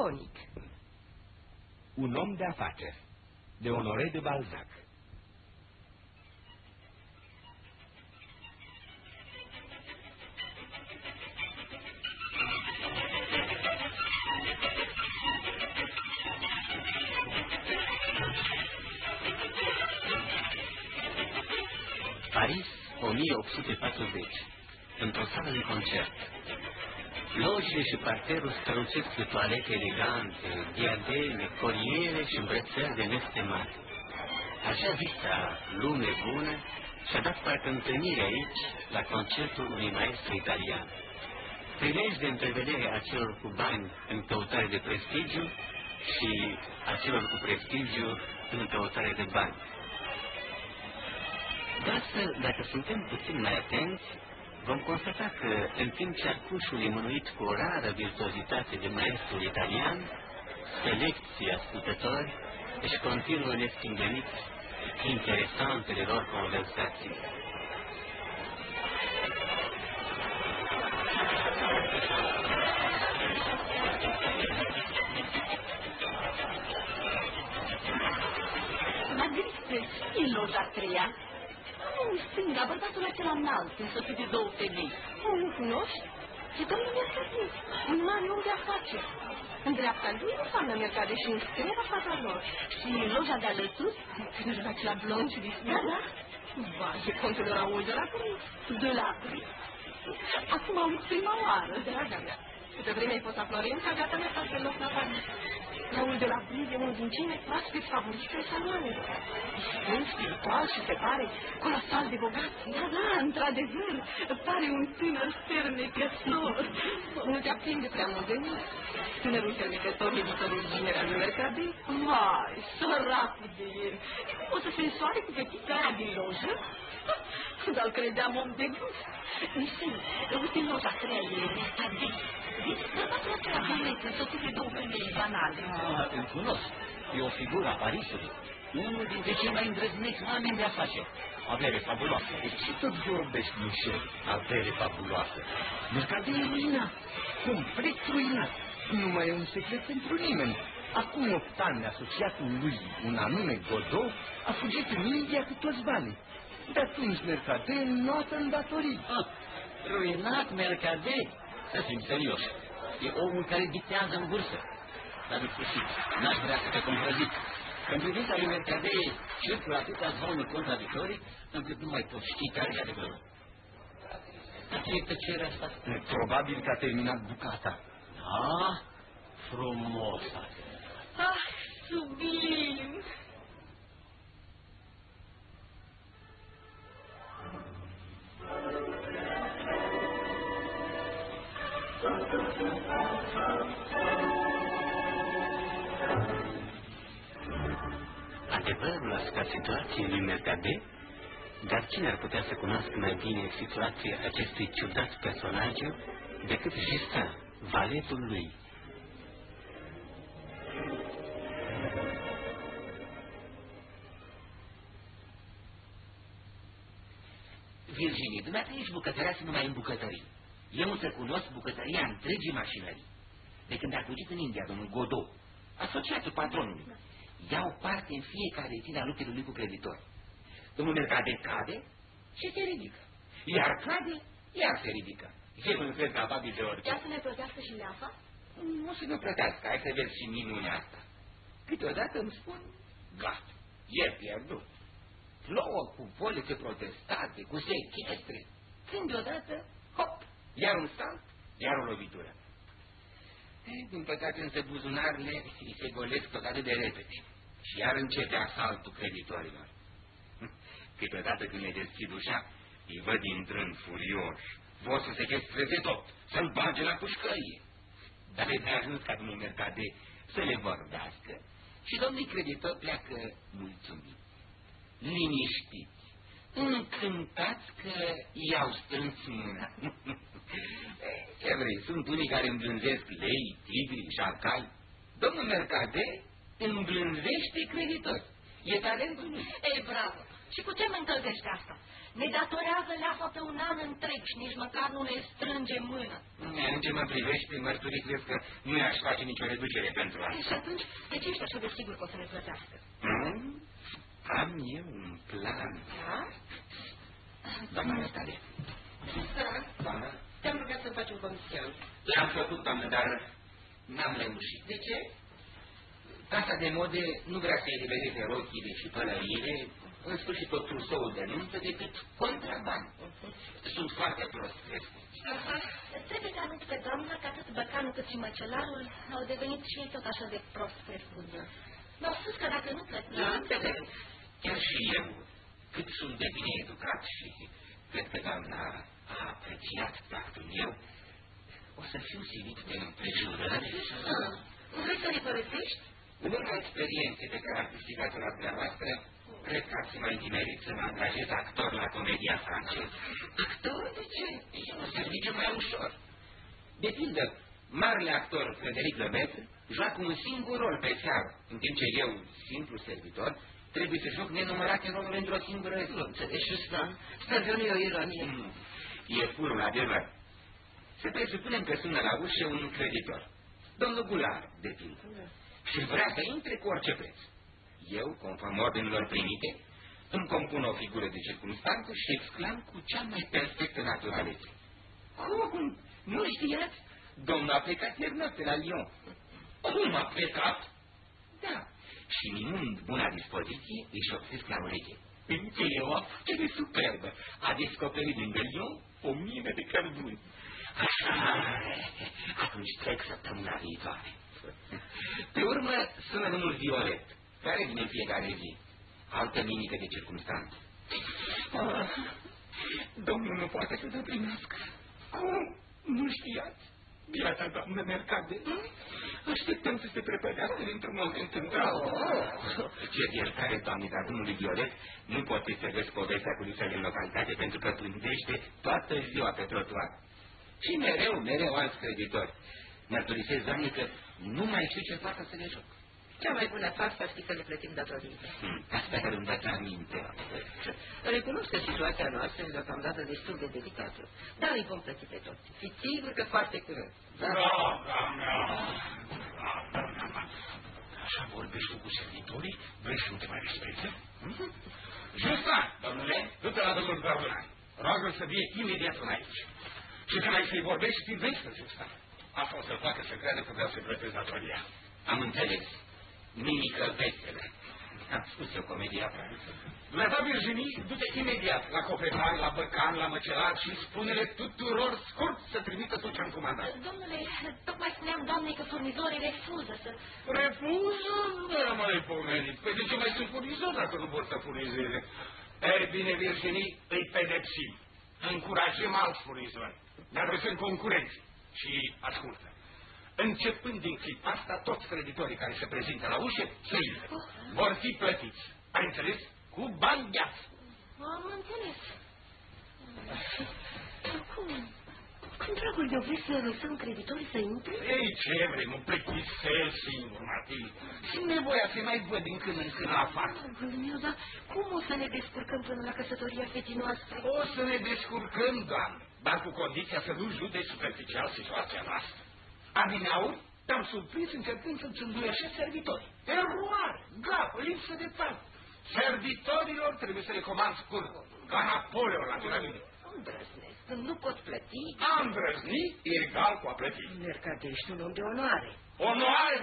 laconic. Un om de afaceri, de Honoré de Balzac. Paris, 1840, într-o sală de concert. Lojile și parterul strălucesc de toalete elegante, diademe, coliere și îmbrățări de nestemate. Așa zisa lume bună și-a dat parcă întâlnire aici, la concertul unui maestru italian. Prilej de întrevedere a celor cu bani în căutare de prestigiu și a celor cu prestigiu în căutare de bani. De astfel, dacă suntem puțin mai atenți, vom constata că, în timp ce arcușul e mânuit cu o rară virtuozitate de maestrul italian, selecții ascultători își continuă nestingăniți interesantele lor conversații. Margarite, e loja a treia? În stânga, bărbatul acela înalt, însoțit de două femei. Nu cunoști? E domnul Mercade, un mare om de afaceri. În dreapta lui o doamnă Mercade și în stânga fata lor. Și în loja de alături, tânărul acela blond și distingat. Da, da. Vai, e contul de Raoul de la Brie. De la Brie. Acum aud prima oară, draga mea. Câte vreme ai fost la Florența, gata mi-a face loc la Paris. Raoul de la Brie e unul din cei mai proaspeți favoriți ai saloanelor. E spiritual și se pare colosal de bogat. Da, da, într-adevăr, pare un tânăr fermecător. Nu te aprinde prea mult de mult. Tânărul fermecător e viitorul ginere al lui Mercade. Vai, săracul de el. O să se însoare cu fetița aia din lojă? Dar credeam om de gust. Nisei, uite în loja treia e Mercade. Vezi, bărbatul acela blânet, însoțit de două femei banale. Îl cunosc. E o figură a Parisului. Unul dintre cei mai îndrăzneți oameni de afaceri. Avere fabuloasă. De ce tot vorbești, Michel? Avere fabuloasă. Mercade e ruinat. Complet ruinat. Nu mai e un secret pentru nimeni. Acum 8 ani, asociatul lui, un anume Godot, a fugit în India cu toți banii. De atunci Mercade notă în datorii. Ruinat Mercade? Să fim serioși. E omul care dictează în bursă. Dar în sfârșit, n-aș vrea să te comprăziți. În privința lui Mercade circulă atâtea zvonuri contradictorii, încât nu mai pot ști care e adevărul. Dar ce e tăcerea asta? Probabil că a terminat bucata. Ah, frumos. Ah, sublim! Adevărul asupra situației lui Mercade, dar cine ar putea să cunoască mai bine situația acestui ciudat personaj decât Justin, valetul lui? Virginie, dumneata ești bucătăreasă numai în bucătării. Eu însă cunosc bucătăria întregii mașinării. De când a fugit în India domnul Godot, asociatul patronului, iau parte în fiecare zi la luptele lui cu creditori. Domnul Mercade cade și se ridică. Iar cade, iar se ridică. Eu nu cred capabil de orice. Ia să ne plătească și leafa? Nu să ne plătească, hai să vezi și minunea asta. Câteodată îmi spun, gata, e pierdut. Plouă cu polițe protestate, cu sechestre. Când deodată, hop, iar un salt, iar o lovitură. Din păcate însă buzunarele îi se golesc tot atât de repede. Și iar începe asaltul creditorilor. Câteodată când le deschid ușa, îi văd intrând furioși. Vor să sechestreze tot, să-l bage la pușcărie. Dar le ajuns ca domnul Mercade să le vorbească și domnii creditori pleacă mulțumit, liniștiți, încântați că i-au strâns mâna. Ce vrei, sunt unii care îmblânzesc lei, tigri, șarcali. Domnul Mercade îmblânzește creditori. E talentul lui. Ei, bravo! Și cu ce mă încălzește asta? Ne datorează leafa pe un an întreg și nici măcar nu ne strânge mână. În ce mă privește, mărturisesc că nu i-aș face nicio reducere pentru asta. Și atunci, de ce ești așa de sigur că o să ne plătească? Am eu un plan. Da? Doamna Năstale. Doamna? Te-am rugat să faci un comision. L-am făcut, doamnă, dar n-am reușit. De ce? Casa de mode nu vrea să elibereze rochile și pălăriile, în sfârșit tot trousseul de nuntă, decât contrabani. Sunt foarte prost crescut. Trebuie să anunț pe doamna că atât băcanul cât și măcelarul au devenit și ei tot așa de prost crescut. Mi-au spus că dacă nu plăteam... Chiar și eu, cât sunt de bine educat și cred că doamna a apreciat tactul meu, o să fiu silit de împrejurări. Vrei să ne părăsești? În urma experienței pe care am câștigat-o la dumneavoastră, cred că ar fi mai timerit să mă angajez actor la comedia franceză. Actor? De ce? E un serviciu mai ușor. De pildă, marele actor Frédéric Lemaitre joacă un singur rol pe seară, în timp ce eu, simplu servitor, trebuie să joc nenumărate roluri într-o singură zi. Înțelegi, Justin? Sper că nu e o ironie. E purul adevăr. Să presupunem că sună la ușă un creditor, domnul Goulart, de pildă, și vrea să intre cu orice preț. Eu, conform ordinilor primite, îmi compun o figură de circunstanță și exclam cu cea mai perfectă naturalețe. Cum? Nu știați? Domnul a plecat ieri noapte la Lyon. Cum a plecat? Da. Și minând buna dispoziție, îi șopsesc la ureche. E o afacere superbă. A descoperit lângă Lyon o mină de cărbuni. Așa, atunci trec săptămâna viitoare. Pe urmă sună domnul Violet, care vine în fiecare zi. Altă minică de circunstanță. Domnul nu poate să se primească. Cum? Nu știați? Viața, doamnă Mercade. Așteptăm să se prepădească dintr-un moment într-altul. Ce iertare, doamne, dar domnului Violet nu pot să vezi povestea cu lipsa din localitate pentru că pândește toată ziua pe trotuar. Și mereu alți creditori. Mărturisesc, doamne, că nu mai știu ce fac să le joc. Cea mai bună față ar fi să le plătim datoriile. Asta că îmi dați aminte. Recunosc că situația noastră e deocamdată destul de delicată, dar îi vom plăti pe toți. Fiți sigur că foarte curând. Da, așa vorbești tu cu servitorii? Vrei să nu te mai respecte? Justin, domnule, du-te la domnul Gardonai. Roagă-l să vie imediat până aici. Și când ai să-i vorbești, privește, Justin. Asta o să-l facă să creadă că vreau să-i plătesc datoria. Am înțeles. Nimică vesele. Am spus eu comedia. Dumneata, Virginie, du-te imediat la cofetar, la băcan, la măcelar și spune-le tuturor scurt să trimită tot ce-am comandat. Domnule, tocmai spuneam doamnei că furnizorii refuză să... Refuză? Nu am mai pomenit. Păi de ce mai sunt furnizori dacă nu vor să furnizeze? Ei bine, Virginie, îi pedepsim. Încurajăm alți furnizori. Ne adresăm concurenții. Și ascultă. Începând din clipa asta, toți creditorii care se prezintă la ușă, să intre. Vor fi plătiți. Ai înțeles? Cu bani gheață. Am înțeles. Cum, dragul meu, vrei să lăsăm creditorii să intre? Ei, ce vrei, mă plictisel singur, Matilde. Și nevoia să mai văd din când în când la afară. Dragul meu, dar cum o să ne descurcăm până la căsătoria fetii noastre? O să ne descurcăm, doamnă, dar cu condiția să nu judeci superficial situația noastră. Adineauri, te-am surprins încercând să-ți înduieșești servitorii. Eroare, gafă, lipsă de tact. Servitorilor trebuie să le comand scurt, ca Napoleon la piramide. Îndrăznesc, nu pot plăti. A îndrăzni e egal cu a plăti. Mercade, ești un om de onoare. Onoare?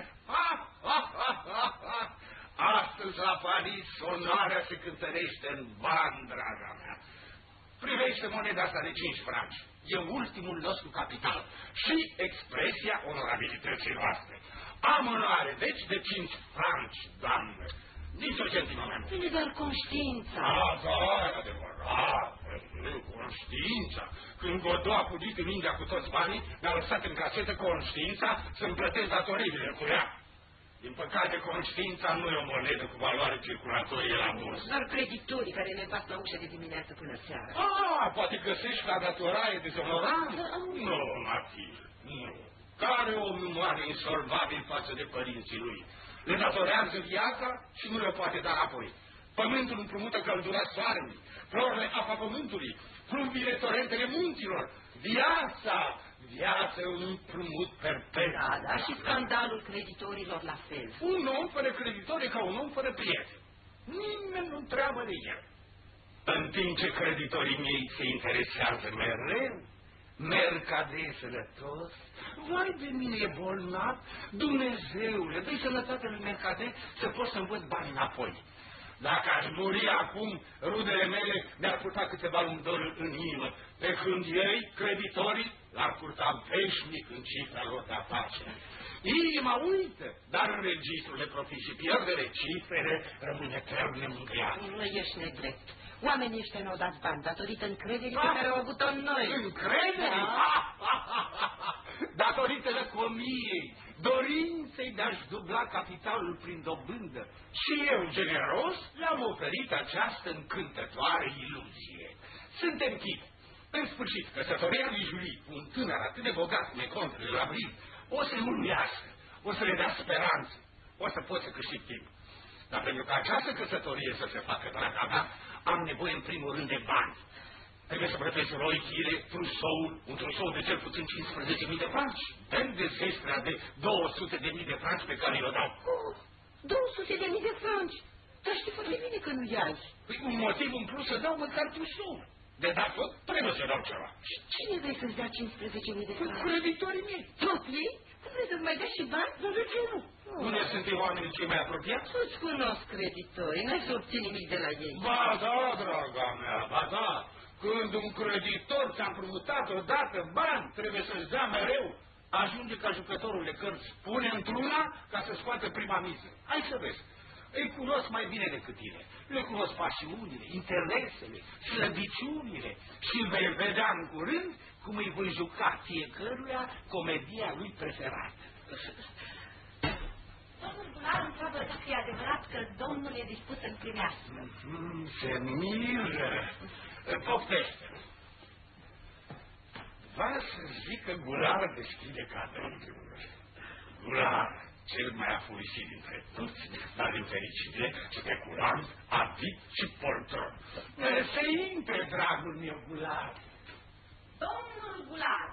Astăzi la Paris onoarea se cântărește în bani, draga mea. Privește moneda asta de 5 franci. E ultimul nostru capital și expresia onorabilității noastre. Am onoare, deci, de 5 franci, doamnă. Nici o centimă mai mult. Vine doar conștiința. Da, adevărat. Conștiința. Când Godot a fugit în India cu toți banii, mi-a lăsat în casetă conștiința să-mi plătesc datoriile cu ea. Din păcate, conștiința nu e o monedă cu valoare circulatorie la bursă. Doar creditorii care ne bat la ușă de dimineață până seara. Poate găsești la datoraie dezonorantă? Nu, Matilde, nu. Care om nu are insolvabil față de părinții lui? Le datorează viața și nu le poate da apoi. Pământul împrumută căldura soarelui, florile apa pământului, fluviile torentele munților. Viața e un împrumut perpetu. Da, și scandalul creditorilor la fel. Un om fără creditori e ca un om fără prieteni. Nimeni nu întreabă de el. În timp ce creditorii mei se interesează mereu, merg ca de sănătos, vai de mine e bolnav, Dumnezeule, dă-i sănătatea lui Mercader să pot să-mi văd bani înapoi. Dacă aș muri acum, rudele mele mi-ar purta câteva lungdori în inimă, pe când ei, creditorii, l-ar purta veșnic în cifra lor de afaceri. Inima uită, dar în registrul de profit și pierdere, cifrele rămân etern nemângâiate. Nu ești nedrept. Oamenii ăștia ne-au dat bani datorită încrederii pe care au avut-o în noi. Încrederii? Datorită lăcomiei, dorinței de a-și dubla capitalul prin dobândă. Și eu, generos, le-am oferit această încântătoare iluzie. Suntem chip. În sfârșit, căsătoria lui Julie cu un tânăr atât de bogat, Necomte de la Brive, o să-i uluiască, o să le dea speranță, o să pot să câștig timp. Dar pentru ca această căsătorie să se facă, draga mea, am nevoie în primul rând de bani. Trebuie să plătesc roichile, trusoul, un trusou de cel puțin 15.000 de franci. Dăm de zestrea de 200.000 de franci pe care i-o dau. 200.000 de franci? Dar știi foarte bine că nu i-ai. Păi un motiv în plus să dau măcar trusou. De dat tot, trebuie să dau ceva. Și cine vrei să-ți dea 15.000 de franci? Creditorii mei. Tot ei? Tu vrei să-ți mai dai și bani? Dar de ce nu? Unde sunt oamenii cei mai apropiați? Nu-ți cunosc creditorii, n-ai să obții nimic de la ei. Ba da, draga mea, ba da. Când un creditor ți-a împrumutat odată bani, trebuie să-ți dea mereu. Ajunge ca jucătorul de cărți, pune într-una ca să scoată prima miză. Hai să vezi. Îi cunosc mai bine decât tine. Le cunosc pasiunile, interesele, slăbiciunile și vei vedea în curând cum îi voi juca fiecăruia comedia lui preferată. Domnul Bular întreabă dacă e adevărat că domnul e dispus să-l primească. Se miră. Poftește. Va să zic că Gular deschide cadrul. Gular, cel mai afurisit dintre toți, dar din fericire, speculant, adit și poltron. Se intre, dragul meu, Gular. Domnul Bular!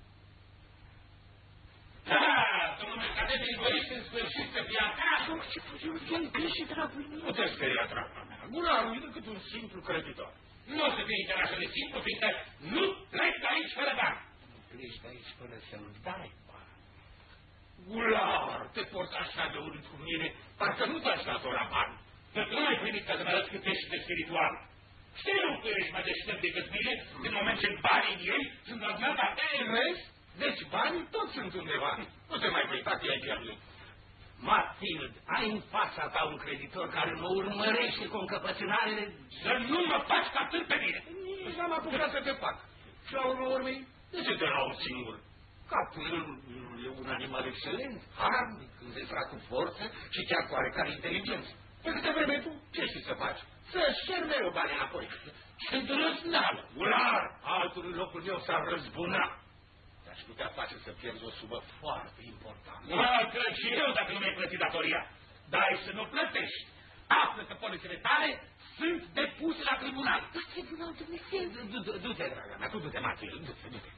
Da, domnul Mercader, îi voiește în sfârșit să fie acasă. Ce putem fi, dragul meu? Nu te speria, dragul meu. Gularul e decât un simplu creditor. Nu o să fie interes de simplu, fiindcă nu pleci de aici fără bani. Nu pleci de aici fără să-mi dai bani. Gular, te porți așa de urât cu mine, parcă nu te-aș datora bani. Că tu nu ai primit ca să mă arăți cât ești de spiritual. Știu că ești mai deștept decât mine, în moment ce banii ei sunt la dumneata. Vezi? Deci banii toți sunt undeva. Nu te mai uita că i-ai pierdut. Matilde, ai în fața ta un creditor care mă urmărește cu încăpățânare să nu mă faci ca târ pe mine. Nici n-am apucat să te fac. Și la urmă urmei, de ce te laud singur? Capul e un animal excelent, harnic, înzestrat cu forță și chiar cu oarecare inteligență. Pe câte vreme tu, ce știi să faci? Să-și cer mereu bani înapoi. Ce drăzneală! Gular, altul în locul meu s-ar răzbuna. Aș putea face să pierzi o sumă foarte importantă. Cred și eu dacă nu mi-ai plătit datoria. Dar ai să nu plătești. Află că polițele tale sunt depuse la tribunal. La tribunal, Dumnezeu? Du-te, draga mea, tu du-te, Matilde, du-te.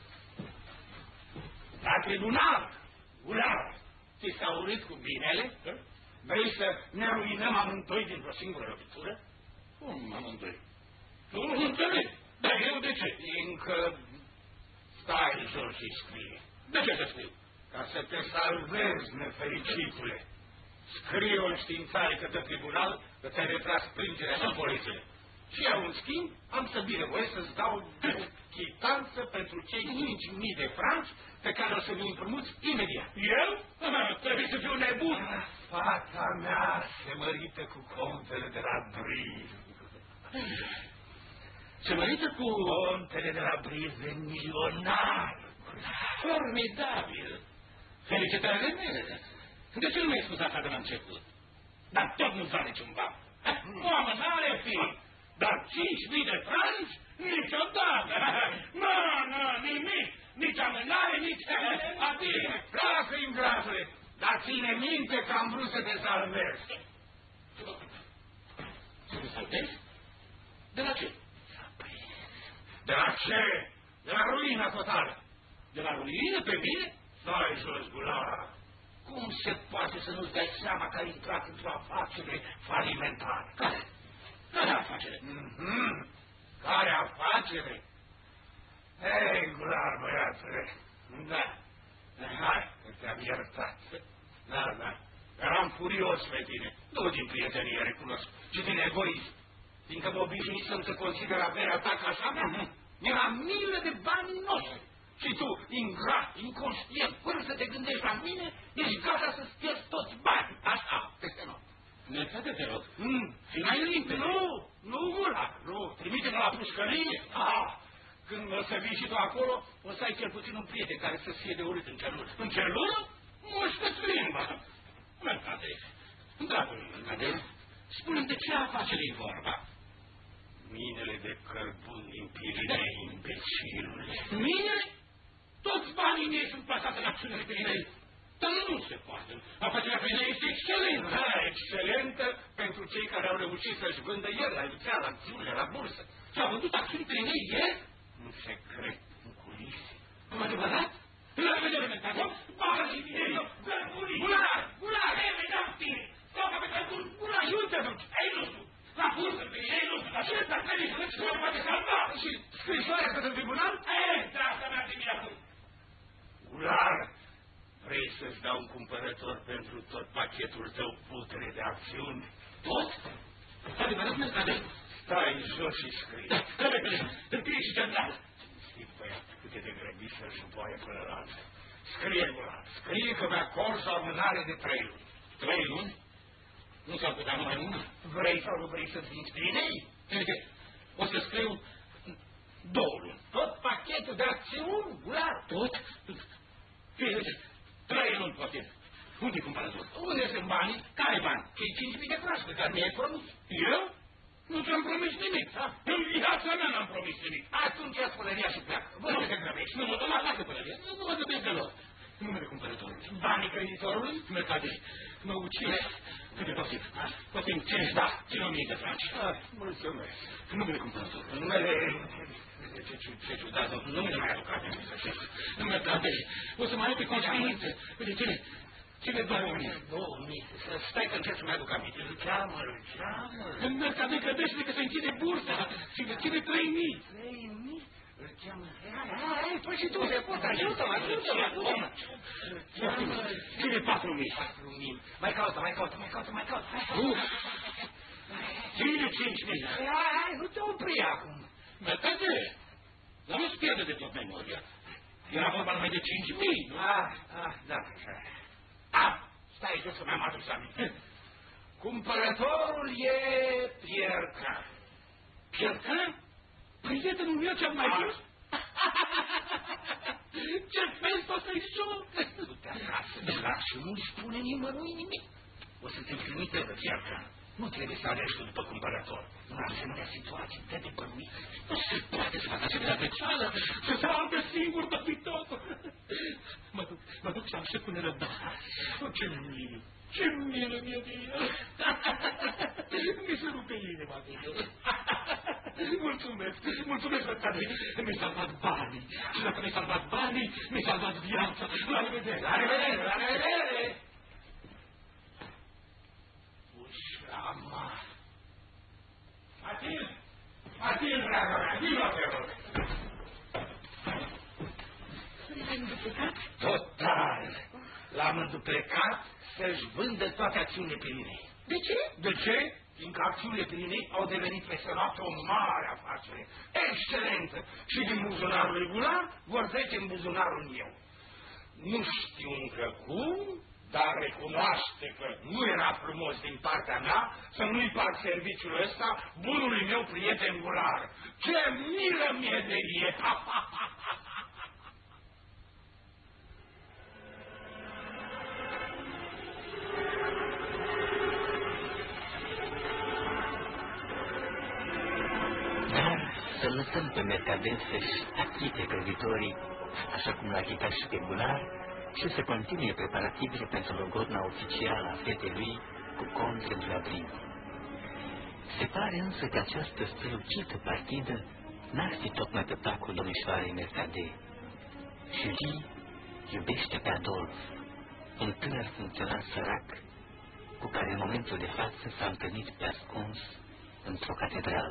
La tribunal, Gular, ți s-a urât cu binele? Vrei să ne ruinăm amândoi dintr-o singură lovitură? Cum amândoi? Tu nu înțelegi. Dar eu de ce? Încă stai jos și scrie. De ce să scriu? Ca să te salvezi, nefericitule. Scrie o înștiințare către tribunal că ți-ai retras plângerea și poliție. Și eu, în schimb, am să binevoie să-ți dau chitanță pentru cei 5.000 de franci pe care o să mi împrumuți imediat. Eu? Trebuie să fiu nebun. Fata mea se mărită cu contele de la Brive. Se mărită cu contele de la Brive, milionar. Formidabil. Felicitările mele. De ce nu mi-ai spus asta de la început? Dar tot nu-ți da niciun ban. O amânare fi. Dar 5.000 de franci? Niciodată! Nu, nimic! Nici amânare, nici adire! Lasă, ingratule! Dar ține minte că am vrut să te salvez! De la ce? De la ruină totală. De la ruină pe mine? Stai jos, Gular. Cum se poate să nu-ți dai seama că ai intrat într-o afacere falimentară? Care? Care afacere? Care afacere? Ei, Gular, băiatule. Da. Hai, că te-am iertat. Da. Eram furios pe tine. Nu din prietenie, recunosc, ci din egoism. Fiindcă mă obișnuisem să consider averea ta ca așa mea. Mi-era milă de banii noștri. Și tu, ingrat, inconștient, fără să te gândești la mine, ești gata să-ți pierzi toți banii. Așa, peste noapte. Mercade, te rog. Și mai limpede. Nu, Gular, nu. Trimite-mă la pușcărie. Când o să vii și tu acolo, o să ai cel puțin un prieten care să-ți fie de urât în celulă. În celulă? Mușcă-ți limba. Mercade. Dragul Mercade, spune-mi de ce afacere e vorba? Minele de cărbun din Pirinei, imbecilule. Minele? Toți banii mei sunt plasați în acțiunile Pirinei. Dar nu se poate. Afacerea Pirinei este excelentă. Da, excelentă pentru cei care au reușit să-și vândă ieri la Elțea, la acțiunile, la bursă. Și-au vândut acțiuni Pirinei ieri? În secret, în culise. Am adevărat? La revedere, Mercade. Bagă și mie, Gular, revedam tine. Stau pe cărbun, Gular, și unde te duci? Ei, nu știu. La bursă, Pirinei, nu știu. Dar ce ți-a trebuit să nu mă poate salva? Și scrisoarea către tribunal? Da, asta mi-ar trebui acum. Gular, vrei să-ți dau un cumpărător pentru tot pachetul tău putere de acțiuni? Tot? Adevărat, Mercade? Stai jos și scrie. Da, repede, scrie și central. Știi, băiat, câte de grăbit să-și boaie până la altă. Scrie, Gular, scrie că mi-acorzi o amânare de 3 luni. 3 luni? Nu s-ar putea numai una? Vrei sau nu vrei să-ți vinzi Pirinei? O să scriu 2 luni. Tot pachetul de acțiuni, Gular? Tot? Fie, 3 luni, poate. Unde-i cumpărător? Unde sunt banii? Care bani? Cei 5.000 de franci pe care mi-ai promis. Eu? Nu ți-am promis nimic, da? În viața mea n-am promis nimic. Atunci ia pălăria și pleacă. Vă nu te grăbești. Nu mă dă la lasă pălăria. Nu mă grăbești deloc. Numele cumpărătorului. Banii creditorului? Mercade. Mă ucide. Câte poftim? Poftim 5, da. 5.000 de franci. Mulțumesc. Numele cumpărătorului. Numele... Ce ciudat, nu mi-l mai aduc aminte, să știți. Mercade. O să mai ai pe conștiință. Uite, cele 2.000. Stai că încerc să-mi aduc aminte. Cheamă-l. Mercade, gădește că se închide bursa. Și că cele 3.000. 3.000? Îl cheamă. Hai, păi și tu, te pot, ajută-mă. Cele 4.000. Mai caută. Cele 5.000. Hai, nu te opri acum. Mercade, dar nu-ți pierde de tot memoria. Era vorba numai de 5.000. Da, așa. Stai jos să mi-am adus aminte. Cumpărătorul e Pierca. Pierca? Prietenul meu cel mai bun? Ce fel o să-i sun? Du-te acasă, Gular, și nu-i spune nimănui nimic. O să te-mi trimite pe Pierca. Nu trebuie să alegi tu după cumpărător. În asemenea situații dă de bănuit. Nu se poate să facă asemenea greșeală, să se audă singur totul. Mă duc și aștept cu nerăbdare. Ce milă mie de el. Mi se rupe inima de el. Mulțumesc, Mercade. Mi-ai salvat banii. Și dacă mi-ai salvat banii, mi-ai salvat viața. La revedere. Ușama. Matil, dragă mea, vino te rog. L-ai înduplecat? Total. L-am înduplecat să-și vândă toate acțiunile Pirinei. De ce? De ce? Fiindcă acțiunile Pirinei au devenit peste noapte o mare afacere, excelentă, și din buzunarul lui Gular vor trece în buzunarul meu. Nu știu încă cum, dar recunoaște că nu era frumos din partea mea să nu-i fac serviciul ăsta bunului meu prieten Gular. Ce milă mie de el! Să lăsăm pe Mercade să-și achite creditorii, așa cum l-a achitat și pe Gular, și să continue preparativele pentru logodna oficială a fetei lui cu Comte de la Brin. Se pare însă că această strălucită partidă N-ar fi tocmai pe placul domnișoarei Mercader. Julie iubește pe Adolf, un tânăr funcționar sărac, cu care în momentul de față s-a întâlnit pe ascuns într-o catedrală.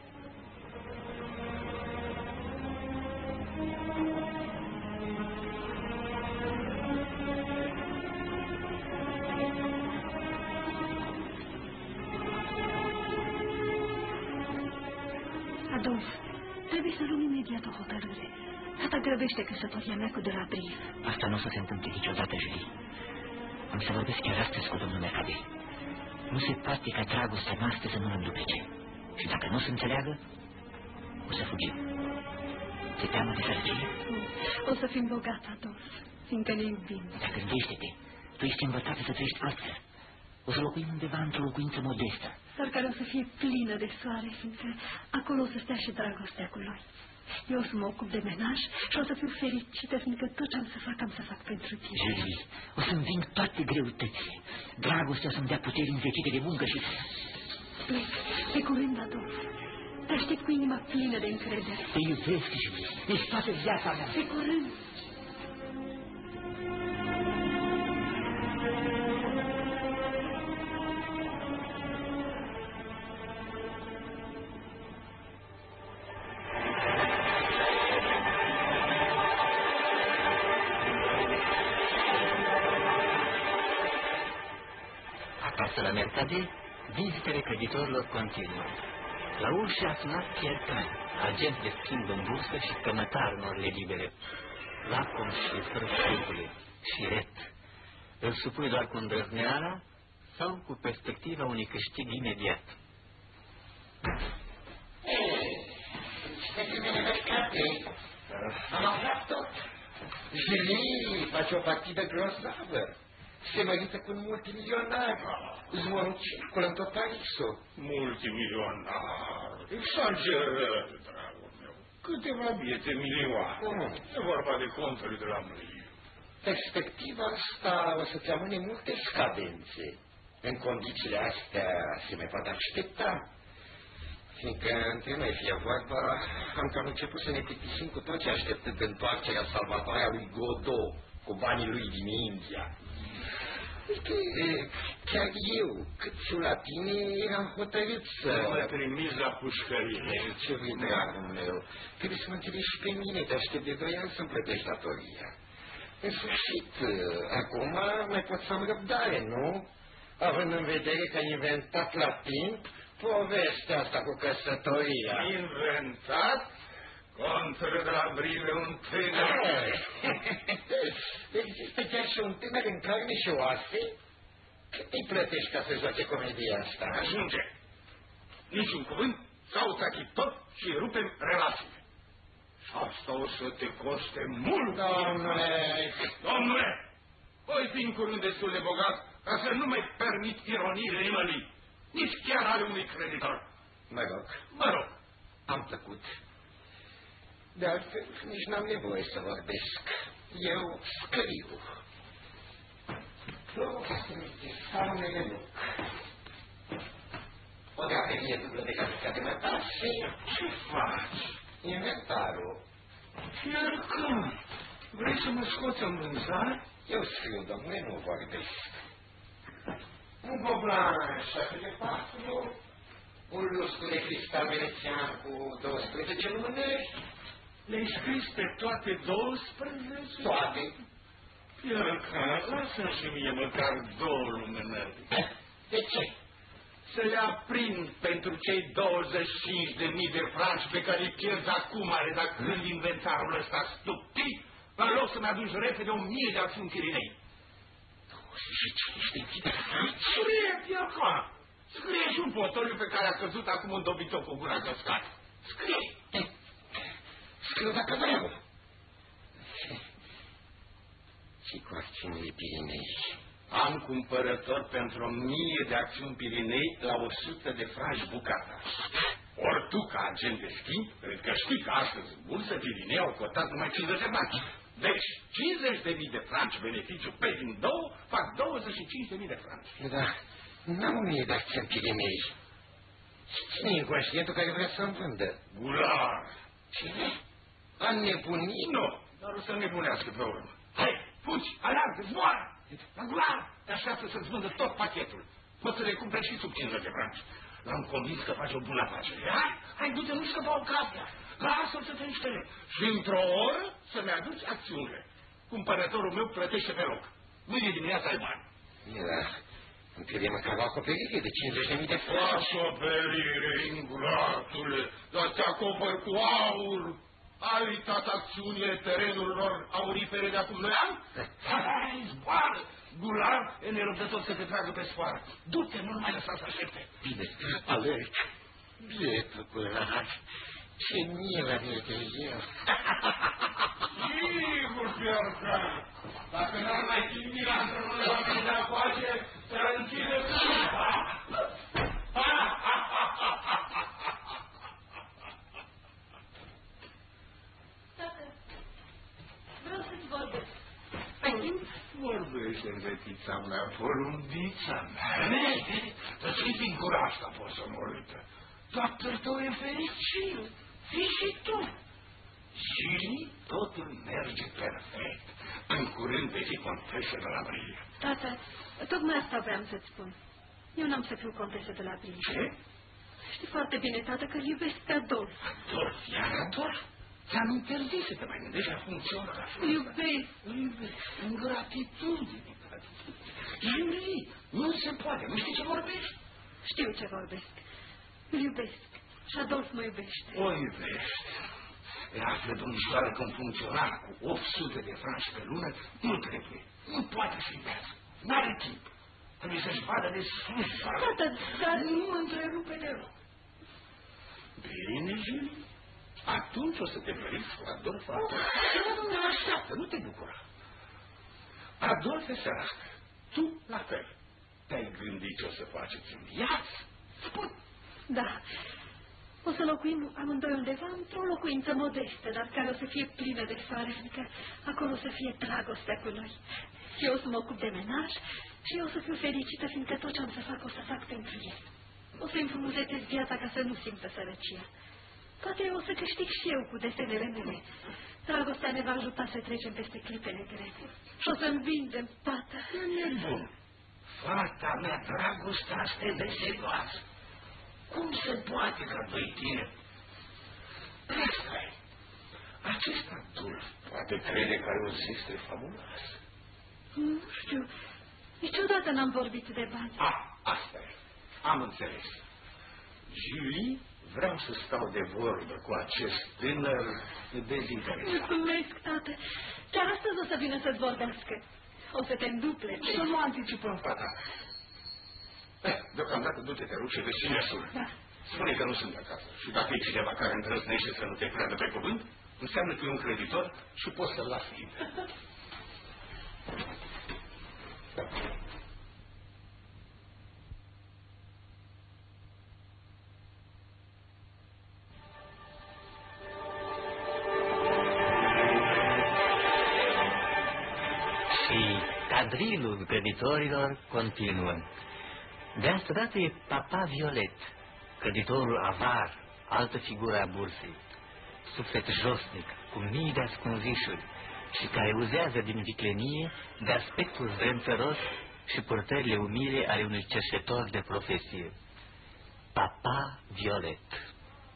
Adolf, trebuie să luăm imediat o hotărâre. Tata grăbește căsătoria mea cu de la Brive. Asta nu o să se întâmple niciodată, Julie. Am să vorbesc chiar astăzi cu domnul Mercader. Nu se poate ca dragostea noastră să nu-l înduplece. Și dacă nu se înțeleagă, o să fugim. Ți-e teamă de sărăcie? O să fim bogați, Adolf, fiindcă ne iubim. Dar gândește-te, tu ești învățată să trăiești astfel. O să locuim undeva într-o locuință modestă. Dar care o să fie plină de soare, fiindcă acolo o să stea și dragostea cu noi. Eu o să mă ocup de menaj și o să fiu fericită, fiindcă tot ce am să fac pentru tine. Julie, o să-mi vin toate greutățile. Dragostea o să-mi dea puteri înzecite de muncă și... Plec, pe curând, Adolf. Te aștept cu inima plină de încredere. Te iubesc, Julie. Ești toată viața mea. Pe curând. Acasă la Mercader, vizitele creditorilor continuă. La ușă a sunat Pierre Klein, agent de schimb în bursă și cămătar în orele libere. Lacom și fără scrupule, și ret. Îl supui doar cu îndrăzneala sau cu perspectiva unui câștig imediat. Am aflat tot. Julie face o partidă grozavă. Se mărită cu un multimilionar. Zmorul circulă în tot Parisul. Multimilionar. Exagerări, dragul meu. Câteva biete milioane. E vorba de conturile de la Brive. Perspectiva asta o să-ți amâne multe scadențe. În condițiile astea se mai poate aștepta. Fiindcă între noi fie vorba, am cam început să ne plictisim cu toți așteptând întoarcerea salvatoare a lui Godot cu banii lui din India. Uite, chiar eu, cât și la tine, eram hotărât să... mă trimiți la pușcărie. Ce vrei, dragul meu? Trebuie să mă înțelegi și pe mine, te aștept de 2 ani să-mi plătești datoria. În sfârșit, acum mai pot să am răbdare, nu? Având în vedere că ai inventat la timp povestea asta cu căsătoria. Inventat? Conturile de la Brive, un tânăr. Există chiar și un tânăr în carne și oase? Cât îi plătești ca să joace comedia asta? Ajunge. Niciun cuvânt, sau-ți achit tot și rupem relațiile. Și asta o să te coste mult. Domnule, voi fi în curând destul de bogat ca să nu mai permit ironiile nimănui, nici chiar ale unui creditor. Mă rog, am plăcut. De altfel, nici n-am nevoie să vorbesc. Eu scriu. Scaunele nu. O draperie dublă de calica de mătase. Ce faci? Inventarul. Chiar cum? Vrei să mă scoți în vânzare? Eu scriu, domnule, nu vorbesc. Un goblan 6/4, un lustru de cristal venețian cu 12 lumânări. Le-ai scris pe toate 12? Toate. Pierca, lasă-mi și mie măcar 2 lumânări. De ce? Să le aprind pentru cei 25.000 de franci pe care îi pierd acum redactând inventarul ăsta stupid, în loc să-mi aduci repede 1.000 de acțiuni Chirinei. 25.000 de franci? Scrie, Pierca! Scrie și un fotoliu pe care a căzut acum un dobitoc cu gura căscată. Scrie! Scriu dacă vreau. Și cu acțiunile Pirinei. Am cumpărător pentru 1.000 de acțiuni Pirinei la 100 de franci bucata. Ori tu, ca agent de schimb, cred că știi că astăzi în bursă Pirinei au cotat numai 50 de franci. Deci, 50.000 de franci beneficiu pe din 2 fac 25.000 de franci. Da, n-am 1.000 de acțiuni Pirinei. Cine e conștientul care vrea să-mi vândă? Gular. Cine? A nebunit? Nu, dar o să nebunească pe urmă. Hai, fugi, alargă, zboară! La Gular, te așteaptă să-ți vândă tot pachetul. Poți să le cumperi și sub 50 de franci. L-am convins că faci o bună afacere. Hai, du-te, nu scăpa ocazia. Lasă-l să te înștele. Și într-o oră să-mi aduci acțiunile. Cumpărătorul meu plătește pe loc. Mâine dimineața ai bani. Mira, întâi măcar o acoperire de 50.000 de franci. Acoperire, inguratule, dar te acopăr cu aur. Ai uitat acțiunile terenurilor aurifere de acum 2 ani? Hai, zboară! Gular e nerăbdător să te tragă pe sfoară. Du-te, nu mai lăsa să aștepte. Bine, alerg. Bietul Gular. Ce milă mi-e de el. Sigur, Piorcan. Dacă n-ar mai fi mila într-un oameni de afaceri, să închide cursa. Tată, vreau să-ți vorbesc. Ai timp? Vorbește, fetița mea, porumbița mea. Să-ți fii din gura asta, poți să mă uită. Tatăl tău e fericit. Fii și tu. Și totul merge perfect. În curând vei fi contesă de la Brie. Tată, tocmai asta vreau să-ți spun. Eu n-am să fiu contesă de la Brie. Ce? Știi foarte bine, tată, că îl iubesc pe Adolf. Adolf, iar Adolf? Ți-am interzis să te mai gândești la funcționul ăla. Îl iubesc. Îl iubesc. În gratitudine. Julie, nu se poate. Nu știi ce vorbești? Știu ce vorbesc. Îl iubesc. Și Adolf mă iubește. O iubește. E află domnișoară că un funcționar cu 800 de franci pe lună nu trebuie. Nu poate să-i viață. N-are timp. Trebuie să-și vadă de slujba. Tată, dar... Nu mă întrerupe deloc. Bine, Julie. Atunci o să te verifici cu Adolf. Nu așteaptă, nu te bucura. Adolf e sărac. Tu la fel. Te-ai gândit ce o să faceți în viață? Spune. Da. O să locuim amândoi undeva într-o locuință modestă, dar care o să fie plină de soare, fiindcă acolo o să fie dragostea cu noi. Eu o să mă ocup de menaj și eu o să fiu fericită, fiindcă tot ce am să fac, o să fac pentru el. O să-i înfrumusețez viața ca să nu simtă sărăcia. Poate eu o să câștig și eu cu desenele mele. Dragostea ne va ajuta să trecem peste clipele grele. Și o să învingem, tată. Nebun. Fata mea, dragostea asta e desegoasă. Cum se poate ca doi tineri? Asta e. Acest Adolf poate crede că are o sestră fabuloasă. Nu știu. Niciodată n-am vorbit de bani. Asta e. Am înțeles. Julie, vreau să stau de vorbă cu acest tânăr dezinteresat. Mulțumesc, tată. Chiar astăzi o să vină să-ți vorbească. O să te înduple. Să nu anticipăm, fata. Deocamdată du-te, te rog, și vezi cine sună. Da. Spune că nu sunt acasă. Și dacă e cineva care îndrăznește să nu te creadă pe cuvânt, înseamnă că e un creditor și poți să-l lași liber. Cadrilul creditorilor continuă. De asta dată e Papa Violet, creditorul avar, altă figură a bursei, suflet josnic, cu mii de ascunzișuri și care uzează din viclenie de aspectul zdrențăros și purtările umile ale unui cerșetor de profesie. Papa Violet.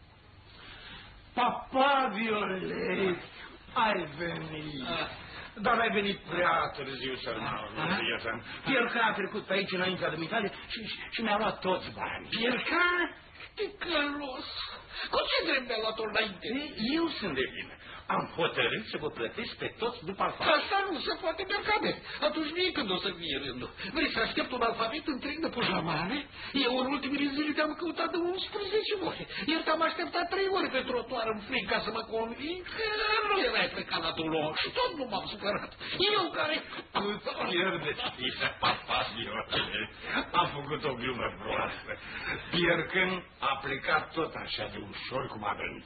Papa Violet, ai venit. Dar ai venit prea târziu, sărmanul. Pierca a trecut pe aici înaintea de mitale și mi-a luat toți banii. Pierca? Ticălos! Cu ce drept mi-a luat-o înainte? Eu sunt de vină. Am hotărât să vă plătesc pe toți după alfabet. Asta nu se poate, Mercader. Atunci mie când o să fie rândul? Vrei să aștept un alfabet întreg de pujamane? Eu în ultimele zile te-am căutat de 11 ore. Iar te-am așteptat 3 ore pe trotuar în fric ca să mă conving că nu erai plecat la Toulon și tot nu m-am supărat. Eu care... Pierdeți-te, Papa Violet. Am făcut o glumă proastă. Piercând a plecat tot așa de ușor cum a venit.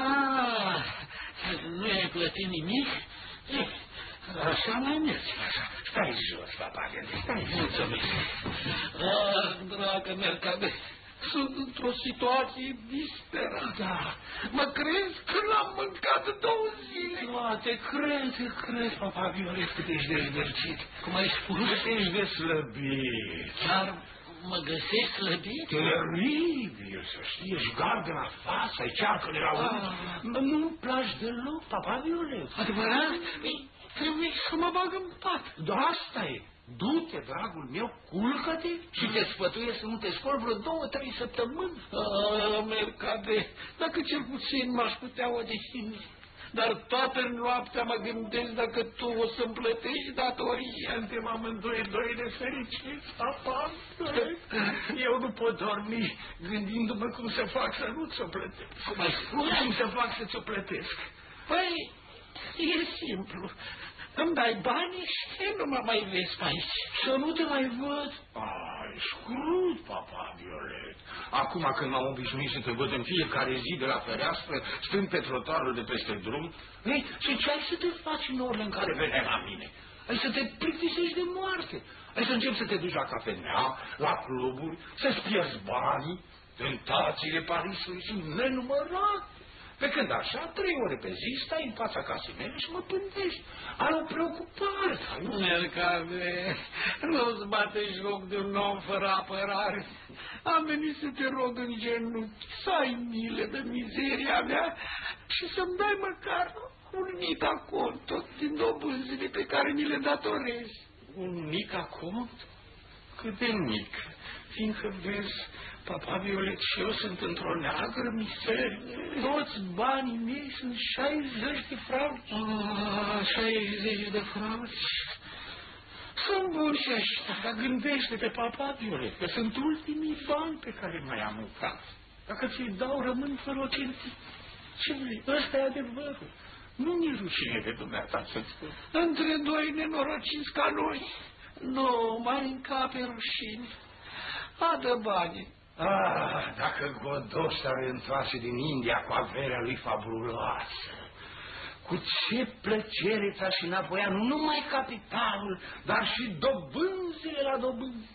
Nu ai plătit nimic? Așa mai mergi. Stai jos, Papa Violet, stai jos. Mulțumesc. Dragă Mercader, Sunt într-o situație disperată. Da. Mă crezi că l-am mâncat 2 zile? Da, te cred, papa Violet, cât ești de zbârcit. Cum ai spus? Cât ești de slăbit. Chiar mă găsești slăbit? Teribil, să știi, ești gard la față, ai cearcă-le la urmă. Nu-mi placi deloc, papa Violet. Adevărat? Trebuie să mă bag în pat. Da, asta e. Du-te, dragul meu, culcă-te și te sfătuiesc să nu te scoli vreo 2-3 săptămâni. Mercade, dacă cel puțin m-aș putea odihni. Dar toată noaptea mă gândesc dacă tu o să-mi plătești datoria. Suntem amândoi de fericiți, papa. Eu nu pot dormi gândindu-mă cum să fac să nu ți-o plătesc. Cum ai spus? Cum să fac să ți-o plătesc? Păi, e simplu. Îmi dai banii și nu mă mai vezi pe aici. Să nu te mai văd? Ești crud, papa Violet. Acum când m-am obișnuit să te văd în fiecare zi de la fereastră, stând pe trotuarul de peste drum, și ce ai să te faci în orele în care veneai la mine? Ai să te plictisești de moarte. Ai să începi să te duci la cafenea, la cluburi, să-ți pierzi banii, tentațiile Parisului sunt nenumărate. Pe când așa, 3 ore pe zi, stai în fața casei mele și mă pândești. Ai o preocupare. Mercade, nu-ți bate joc de un om fără apărare. Am venit să te rog în genunchi să ai milă de mizeria mea și să-mi dai măcar un mic acont, tot din dobânzile pe care mi le datorezi. Un mic acont? Cât de mic? Fiindcă vezi, papa Violet, și eu sunt într-o neagră miserie. Toți banii mei sunt 60 de franci. 60 de franci? Sunt buni și ăștia, dar gândește-te, papa Violet, că sunt ultimii bani pe care mai am în casă. Dacă ți-i dau, rămân fără o centie. Ce vrei? Ăsta e adevărul. Nu mi-e rușine de dumneata să-ți spun. Între 2 nenorociți ca noi, nu m-ar încape rușine. Adă banii. Dacă Godot s-ar întoarce din India cu averea lui fabuloasă, cu ce plăcere ți-aș înapoia nu numai capitalul, dar și dobânzile la dobânzi.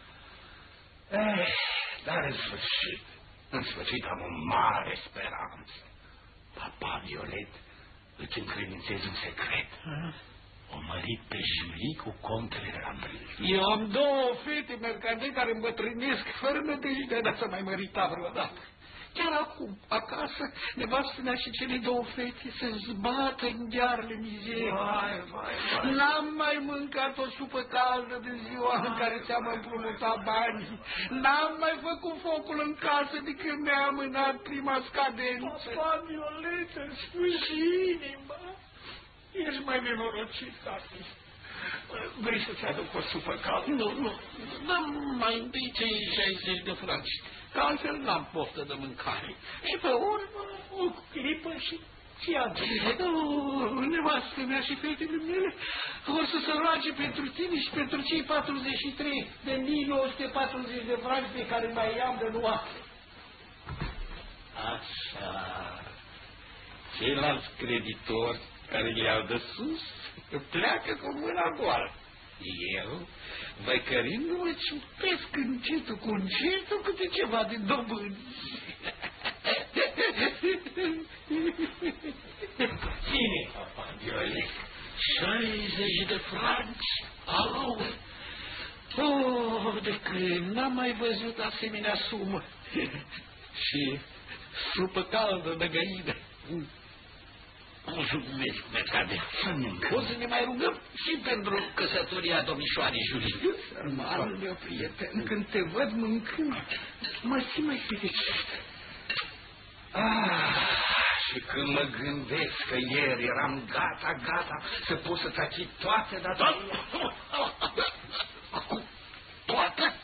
Dar în sfârșit am o mare speranță. Papa Violet, îți încredințez un secret. O mărit pe Julie cu contele de la Bril. Eu am 2 fete, Mercade, care îmbătrânesc fără nădejdea de a să mai mărita vreodată. Chiar acum, acasă, nevastă mea și cele 2 fete se zbată în ghearele mizerii. N-am mai mâncat o supă caldă de ziua în care ți-am împrumutat banii. N-am mai făcut focul în casă de când mi-a amânat prima scadență. Papa Violet, îmi spui și inima. Ești mai nenorocit, tati. Vrei să-ți aduc o supă caldă? Nu. Dăm mai întâi cei 60 de franci, că altfel n-am poftă de mâncare. Și pe urmă, o clipă și ți-a nevastă mea și fetele mele o să se roage pentru tine și pentru cei 43.940 de franci pe care mai i-am de luat. Așa. Ceilalți creditori care le-au de sus pleacă cu mâna goală. Eu, văcărindu-mă, ciupesc încetul cu încetul câte ceva de dobânzi. Cine, papa Violet? 60 de franci. Au! De când n-am mai văzut asemenea sumă. Și supă caldă de găină. Mulțumesc, Mercade. O să ne mai rugăm și pentru căsătoria domnișoarei Julie. Sărmanul meu prieten, când te văd mâncând, mă simt mai fericit. Și când mă gândesc că ieri eram gata să pot să-ți achit toate datoriile. Acum, toată?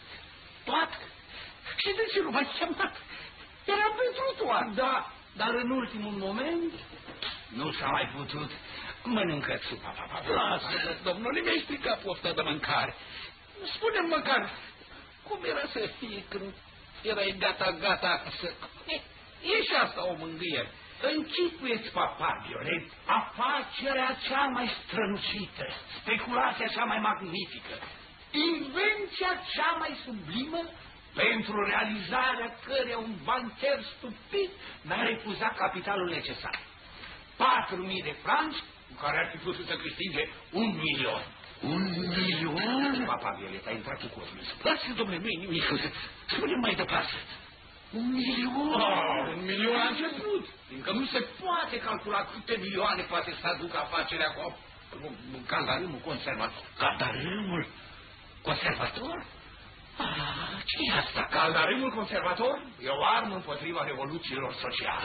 Și de ce nu m-ai chemat? Eram pentru toată. Da, dar în ultimul moment nu s-a mai putut. Mănâncă supa, papa. Lasă-mă, domnule, mi-ai stricat pofta de mâncare. Spune-mi măcar, cum era să fie când erai gata să... E și asta o mângâiere. Închipuieți, papa Violet, afacerea cea mai strălucită, speculația cea mai magnifică, invenția cea mai sublimă pentru realizarea căreia un bancher stupid mi-a refuzat capitalul necesar. 4.000 de franci, cu care ar fi putut să câștige 1.000.000. 1.000.000? Papa Violeta, a intrat cu cosmis. Lasă, domnule, nu-i nimic. Spune mai departe. 1.000.000? Oh, 1.000.000 a început. Fiindcă nu se poate calcula câte milioane poate să aducă afacerea cu caldarâmul conservator. Caldarâmul conservator? Ce-i asta? Caldarâmul conservator e o armă împotriva revoluțiilor sociale.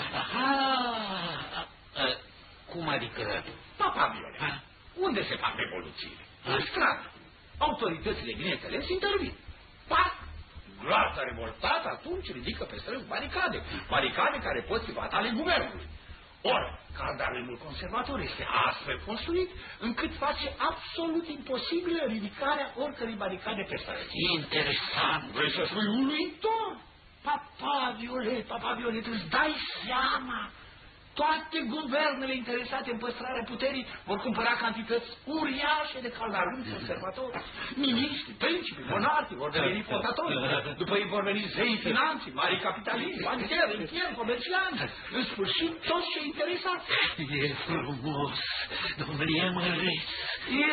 Cum adică? Papa Violeta, unde se fac revoluțiile? În stradă. Autoritățile, bineînțeles, intervin. Pac! Gloata revoltată atunci ridică pe străzi baricade. Baricade care pot fi bate ale guvernului. Ori, caldarâmul conservator este astfel construit încât face absolut imposibilă ridicarea oricărei baricade pe străzi. Interesant. Vrei să spui uluitor? Papa Violet, îți dai seama? Toate guvernele interesate în păstrarea puterii vor cumpăra cantități uriașe de caldarâm conservator. Miniștri, principi, monarhi vor deveni portatori. După ei vor veni zeii finanții, mari capitaliști, bancheri, închieri, comercianți. În sfârșit, toți cei interesați. E frumos, domnule măreț. E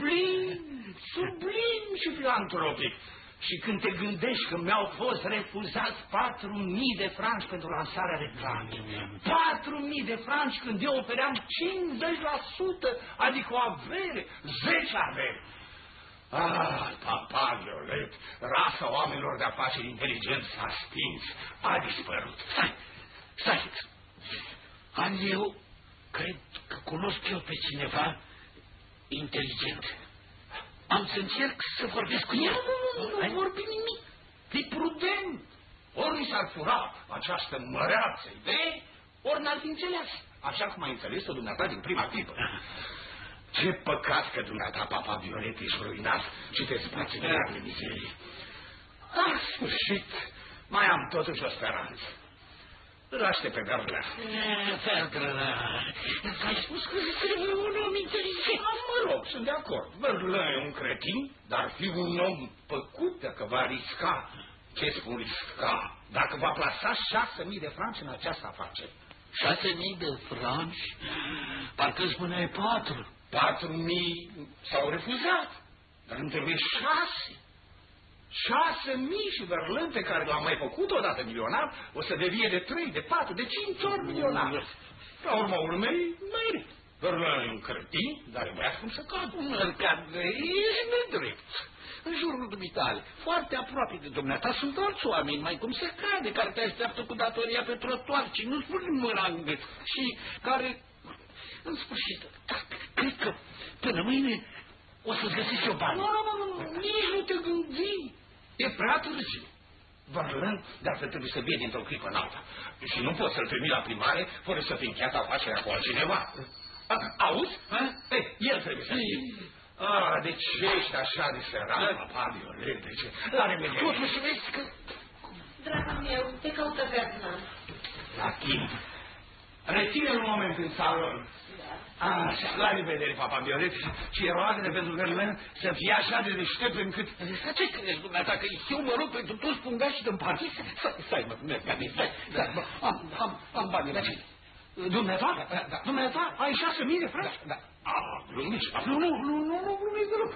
sublim și filantropic. Și când te gândești că mi-au fost refuzați 4.000 de franci pentru lansarea reclamei, 4.000 de franci când eu ofeream 50%, adică o avere, 10 avere. Papa Violet, rasa oamenilor de afaceri inteligenți s-a stins, a dispărut. Stai, eu cred că cunosc eu pe cineva inteligent. Am să încerc să vorbesc cu el. Nu vorbi nimic. Fii prudent. Ori ni s-ar fura această măreață idee, ori n-ar fi înțeles. Așa cum ai înțeles-o dumneata din prima clipă. Ce păcat că dumneata, Papa Violet, ești ruinat și te spați în de mizerie. La sfârșit, mai am totuși o speranță. Îl aștept pe Verlea. Verlea, ai spus că trebuie un om inteligent. Mă rog, sunt de acord. Verlea e un cretin, dar fi un om păcut dacă va risca. Ce spun risca? Dacă va plasa 6.000 de franci în această afacere. 6.000 de franci? Parcă îți spuneai 4. 4.000 s-au refuzat, dar îmi trebuie 6. 6.000 și Verlân, pe care l-am mai făcut odată milionar, o să devie de 3, de 4, de 5 ori milionar. La urma urmei, merit. Verlân e un cretin, dar e băiat cum să cadă. Ești nedrept. În jurul dumitale, foarte aproape de dumneata, sunt alți oameni, mai cum se cade, care te așteaptă cu datoria pe trotuar, și nu spun mărangă, și care, în sfârșit, cred că până mâine o să-ți găsești o bani. Nu, nici nu te gândi. E prea târziu. Verlân, dar trebuie să vie dintr-o clipă în alta. Și nu poți să-l trimit la primare fără să fi încheiat afacerea cu altcineva. Auzi? El trebuie să fie. De ce ești așa de serat, Papa Violet? De ce? La revedere. Totuși vezi că... Dragul meu, te caută Verlân. La timp. Reține-l un moment în salon. Așa, la revedere, Papa Violet, și roagă-te pentru Verlân să fie așa de deștept încât... Ce crezi, dumneata, că eu mă rog pentru toți pungașii din partid? Stai, mă, stai, am banii la cine? Dumneata, ai 6.000 de franci? Da. Glumici, Nu, glumici deloc.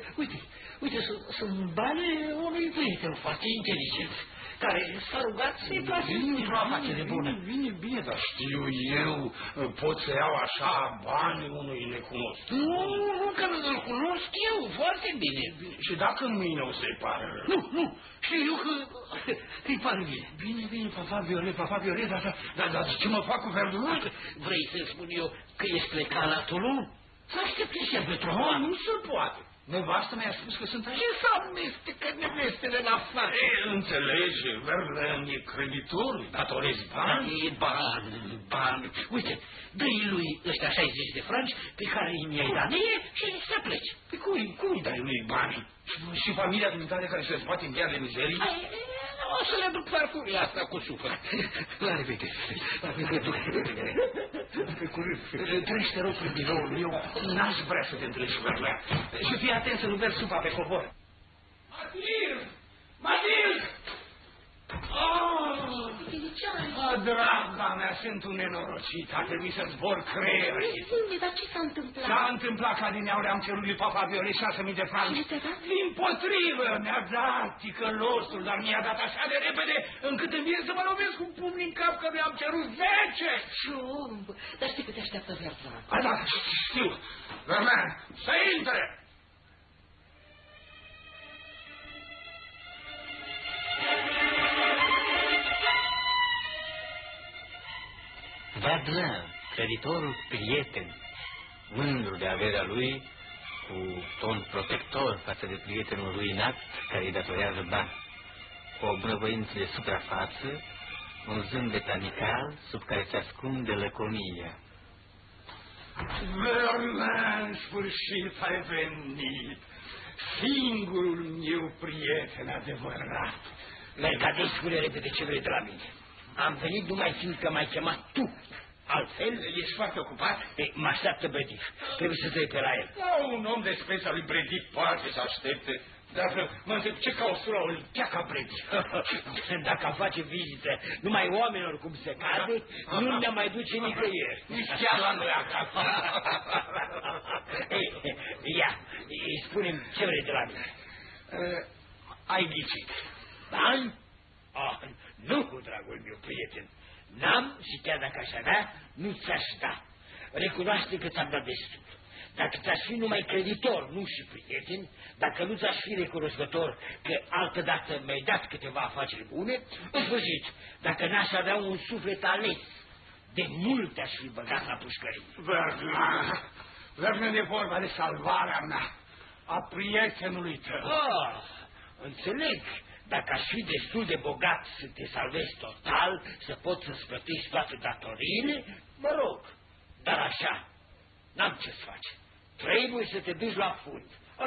Uite, sunt banii unui prieten foarte inteligent, care s-a rugat să-i place într-o afacere bună. Bine, dar știu eu, pot să iau așa banii unui necunoscut. Nu, că nu-l cunosc eu foarte bine. Și dacă mâine o să-i pară? Nu, știu eu că-i pară bine. Bine, Papa Violet, dar ce mă fac cu Verlân? Vrei să spun eu că ești plecat la Toulon? Să aștepți și pentru Nu, nu se poate. Nevastă mi-a spus că sunt așa. Ce să amestecă nevestele în afară? Înțelege, Verlân e creditor, datorezi bani. E bani. Uite, dă-i lui ăștia 60 de franci pe care mi-ai dat mie și să pleci. Pe cui dai lui bani? Și familia dumitale care se zbate în ghearele mizerii? O să le duc farfuria asta cu suflet. La revedere. Pe curând. Treci, te rog, prin biroul meu. N-aș vrea să te întâlnești cu Verlân. Și fii atent să nu vergi supa pe covor. Matilde! sunt un nenorocit, a trebuit să zbor creierii. Zine, dar ce s-a întâmplat? S-a întâmplat ca din aur am cerut lui Papa Viole 6.000 de franci. Și ți-a dat? Dimpotrivă, mi-a dat ticălosul, dar mi-a dat așa de repede, încât îmi vine să mă lovesc cu pumnii în cap că mi-am cerut 10. Șumb, dar știi că te așteaptă Verlan. A, da, știu. Verlan, să intre! Verlan, creditorul prieten, mândru de averea lui, cu ton protector față de prietenul ruinat care îi datorează bani, cu o bunăvoință de suprafață, un zâmbet amical sub care se ascunde lăconia. Verlan, în sfârșit ai venit, singurul meu prieten adevărat. Mercade, spune repede ce vrei de la mine. Am venit numai fiindcă m-ai chemat tu. Altfel, Ești foarte ocupat? mă așteaptă Bredic. Trebuie să trec pe la el. Da, un om de speța lui Bredic poate să aștepte. Dar mă întreb, ce cauți la o licheaca Bredic? Dacă am face vizită numai oamenilor cum se cade, nu ne mai duce nicăieri. Nici chiar la noi acasă. Ia, spune-mi ce vrei de la mine. Ai ghicit. Bani? Nu, dragul meu prieten. N-am și chiar dacă aș avea, nu ți-aș da. Recunoaște că ți-am dat destul. Dacă ți-aș fi numai creditor, nu și prieten, dacă nu ți-aș fi recunoscător că altădată mi-ai dat câteva afaceri bune, în sfârșit, dacă n-aș avea un suflet ales, de mult te-aș fi băgat la pușcării. Verlan, e vorba de salvarea mea, a prietenului tău. Înțeleg. Dacă aș fi destul de bogat să te salvezi total, să poți să-ți plătești toate datoriile, mă rog. Dar așa, n-am ce-ți face. Trebuie să te duci la fund.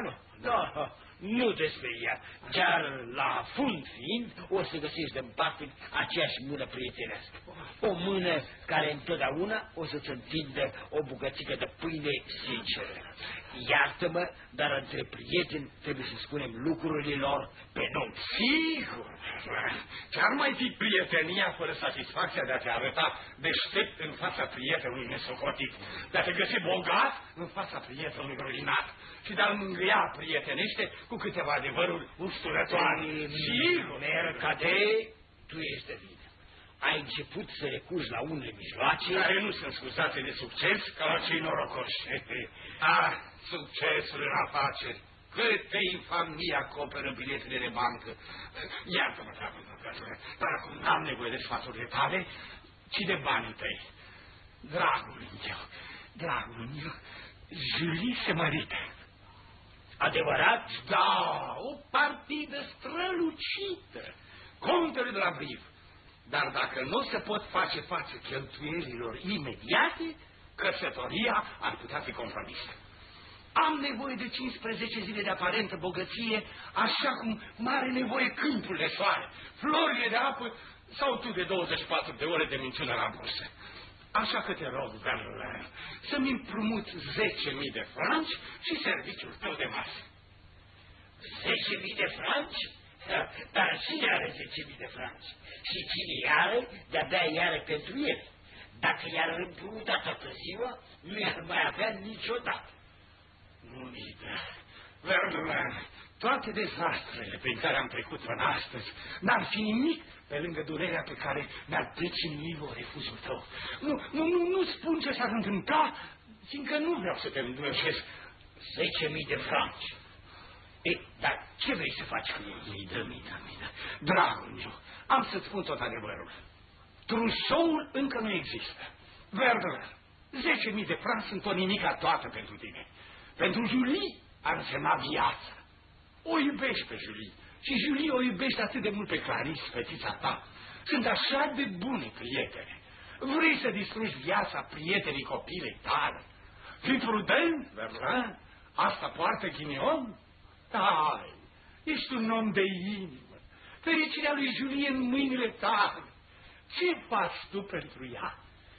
Nu despre ea. Chiar la fund fiind, o să găsești de-mi parte aceeași mână prietenească. O mână care întotdeauna o să-ți întindă o bucățică de pâine sinceră. Iartă-mă, dar între prieteni trebuie să spunem lucrurile lor pe nume. Sigur, chiar mai fi prietenia fără satisfacția de a te arăta deștept în fața prietenului nesocotit, de a te găsi bogat în fața prietenului ruinat și de a-l mângâia prietenește cu câteva adevăruri usturătoare. Sigur, Mercade, tu ești de vină. Ai început să recurgi la unele mijloace care nu sunt scuzate de succes ca la cei norocoși. Succesul în afaceri. Câte infamii acoperă biletele de bancă. Iartă-mă, dar acum n-am nevoie de sfaturile tale, ci de banii tăi. Dragul meu, Julie se mărită. Adevărat? Da, o partidă strălucită. Contele de la Briv. Dar dacă nu se pot face față cheltuielilor imediate, căsătoria ar putea fi compromisă. Am nevoie de 15 zile de aparentă bogăție, așa cum m-are nevoie câmpul de soare, florile de apă sau tu de 24 de ore de minciună la bursă. Așa că te rog, Verlan, să-mi împrumut 10.000 de franci și serviciul tău de masă. 10.000 de franci? Dar cine are 10.000 de franci? Și cine iară, de-abia iară pentru el. Dacă i-ar împrumuta toată ziua, nu i-ar mai avea niciodată. Unida, Verlan, toate dezastrele prin care am trecut până astăzi n-ar fi nimic pe lângă durerea pe care mi-ar decinui-o refuzul tău. Nu spun ce s-ar întâmpla, fiindcă nu vreau să te îndurășesc. 10.000 de franci. Dar ce vrei să faci cu ei? Mida. Dragul meu, am să-ți spun tot adevărul. Trusoul încă nu există. Verlan, 10.000 de franci sunt o nimica toată pentru tine. Pentru Julie ar însemna viața. O iubești pe Julie și Julie o iubește atât de mult pe Clarice, fetița ta. Sunt așa de bune prietene. Vrei să distrugi viața prietenii copilei tale? Fii prudent, Verlan. Asta poartă ghinion? Hai, ești un om de inimă. Fericirea lui Julie în mâinile tale. Ce faci tu pentru ea?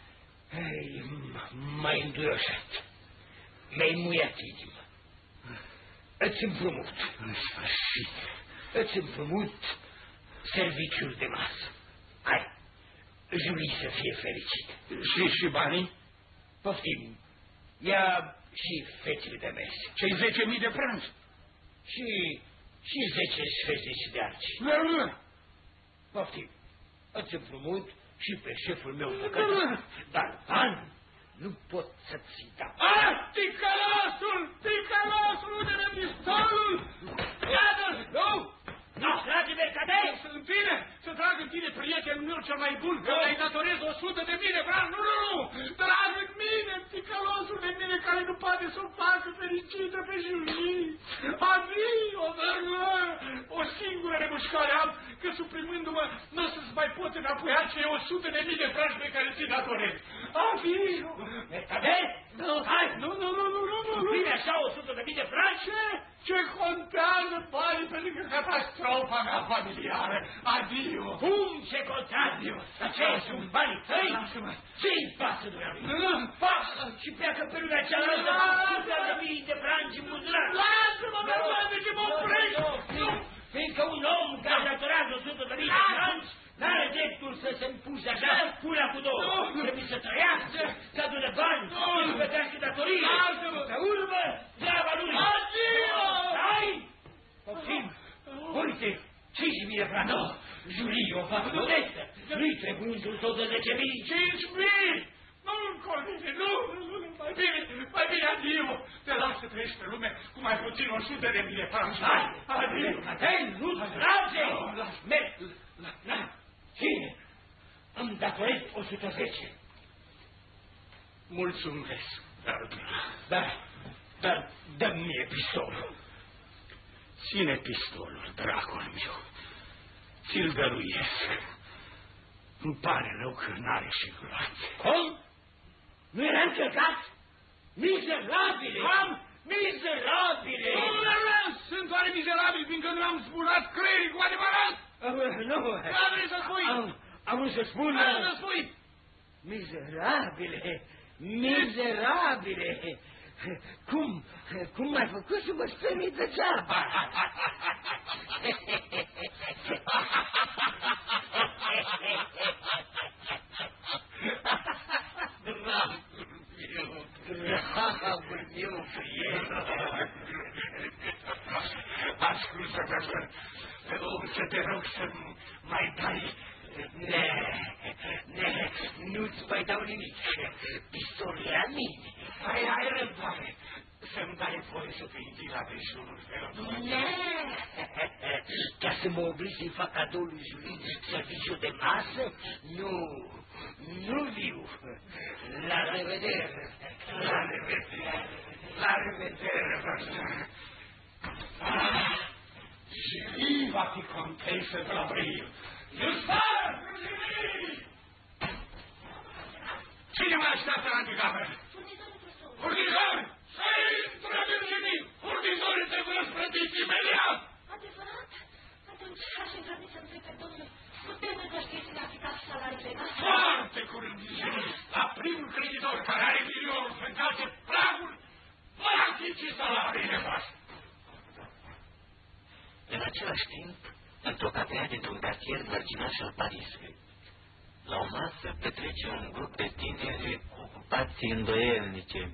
M-ai înduioșat. Mi-ai muiat inima. Îți împrumut. În sfârșit. Îți împrumut serviciul de masă. Hai, Julie să fie fericit. Și banii? Poftim, ia și fețele de mers. Cei 10.000 de franci. Și 10 sfezici de arci. Da. Poftim, îți împrumut și pe șeful meu făcător. Dar bani nu pot să-ți dau. Ticălosul, unde-mi pistolul? Iată-l! Nu, trage mercader! în tine, să trag în tine, prietenul meu cel mai bun, că îi datorez 100.000 de franci. Nu, trag în mine, ticălosul de mine care nu poate să o facă fericită pe Julie. Adio, Verlă! O singură remușcare am, că suprimându-mă, nu o să-ți mai pot înapoia cei 100.000 de franci pe care ți-i datorez. Adio! Mercader? Hai! Nu. Suprime așa 100.000 de franci? Ce contează banii pe lângă catastrofa mea familiară? Adio! Cum ce contează? Ce sunt banii tăi? Ce-i pasă, dumneavoastră? Pasă și pleacă pe lumea cealaltă. 100.000 de franci în buzunar. Lasă-mă, de ce mă oprești? Fiindcă un om care datorează 100.000 de franci n-are dreptul să se împuște așa, una cu două. Trebuie să trăiască, să adune bani, să plătească datorie. Pe urmă, treaba lui. Adio! Hai! Poftim! Uite, 5.000 de franci. Julie o fac modestă. Nu-i trebuie un tot de 10.000. 5.000! Nu-mi convine, nu, mai bine, adio. Te las să trăiești pe lume cu mai puțin 100.000 de franci. Hai! Adio! Nu-ți trage! Merg! Cine? Îmi datorez 110. Mulțumesc, Dar dă-mi mie pistolul. Ține pistolul, dragul meu. Ți-l dăruiesc. Îmi pare rău că n-are și gloanțe. Cum? Nu era încărcat? Mizerabile! Mizerabile! Sunt oare mizerabil, fiindcă nu am zburat creierii cu adevărat? Nu. Ce vrei să spui? Am vrut să spun... Ce să spui? Mizerabile! Cum m-ai făcut să mă stămi degeaba? Dragul meu prieten! Ascultă-mă, să te rog să mai dai... Nu-ți mai dau nimic. Pistolul e a mine. Hai răbdare, să-mi dai voie să te invit la dejunul meu. Ca să mă obligi să-i fac cadou lui Julie serviciu de masă? Nu viu. La revedere. La revedere, Julie va fi contesă de la Bril. Justar! Cine mă așteaptă la anticameră? Furnizori! Să intră, Virginie! Furnizorii trebuie răsplătiți imediat! Adevărat? Atunci aș îndrăzni să întreb pe domnul. Putem îndrăștiți în aplicat salariile noastre? Foarte curând, Virginie! La primul creditor care are milionul să încalce pragul, vă achiți salariile voastre! În același timp, într-o cafea dintr-un cartier mărginaș al Parisului, la o masă petrece un grup de tineri ocupați îndoielnice.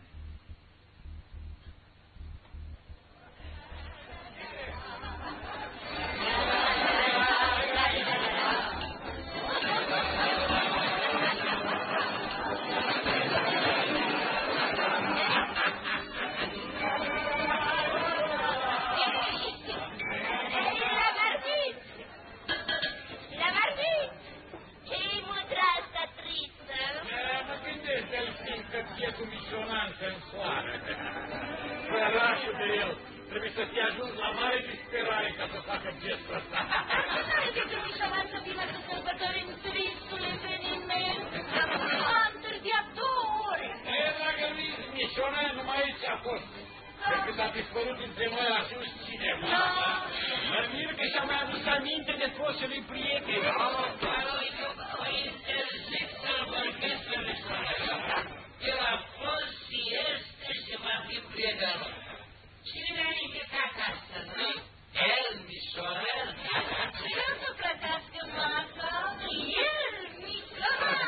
Trebuie să te ajungi la mare disperare ca să facă gestul ăsta. Haideți, domnișoara, să vină să sărbătorim tristul eveniment. Am întârziat 2 ore. Dragă mișoara, numai aici a fost. De când a dispărut dintre noi a ajuns cineva. Mă mir că și-a mai adus aminte de fostului prieten. O interzec să-l vorbesc pe mișoara. El a fost și este și va fi prietenul. Cine mi-a invitat astăzi, nu? El, mișorel. Vreau să plătească masa, el, mișoara.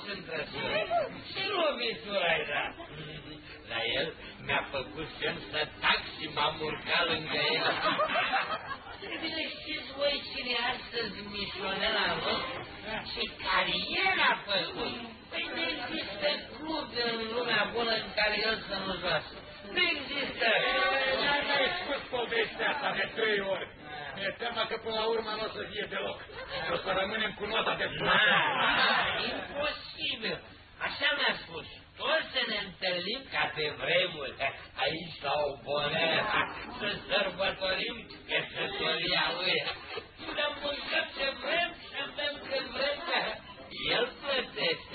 între sori. Și lovitura-i dat. Dar el mi-a făcut semn să tac și m-am urcat lângă el. E bine, știți voi cine e astăzi mișonela nostru? Și carieră a făcut. Păi nu există club în lumea bună în care el să nu joasă. Nu există. N-ai spus povestea asta de 3 ori. Mi-e teamă că până la urmă nu o să fie deloc. O să rămânem cu nota de plus. Imposibil. Așa mi-a spus. Toți să ne întâlnim ca pe vremuri. Aici la o boneta. Să sărbătorim căsătoria lui. Să mâncăm ce vrem și bem când vrem. El plătește.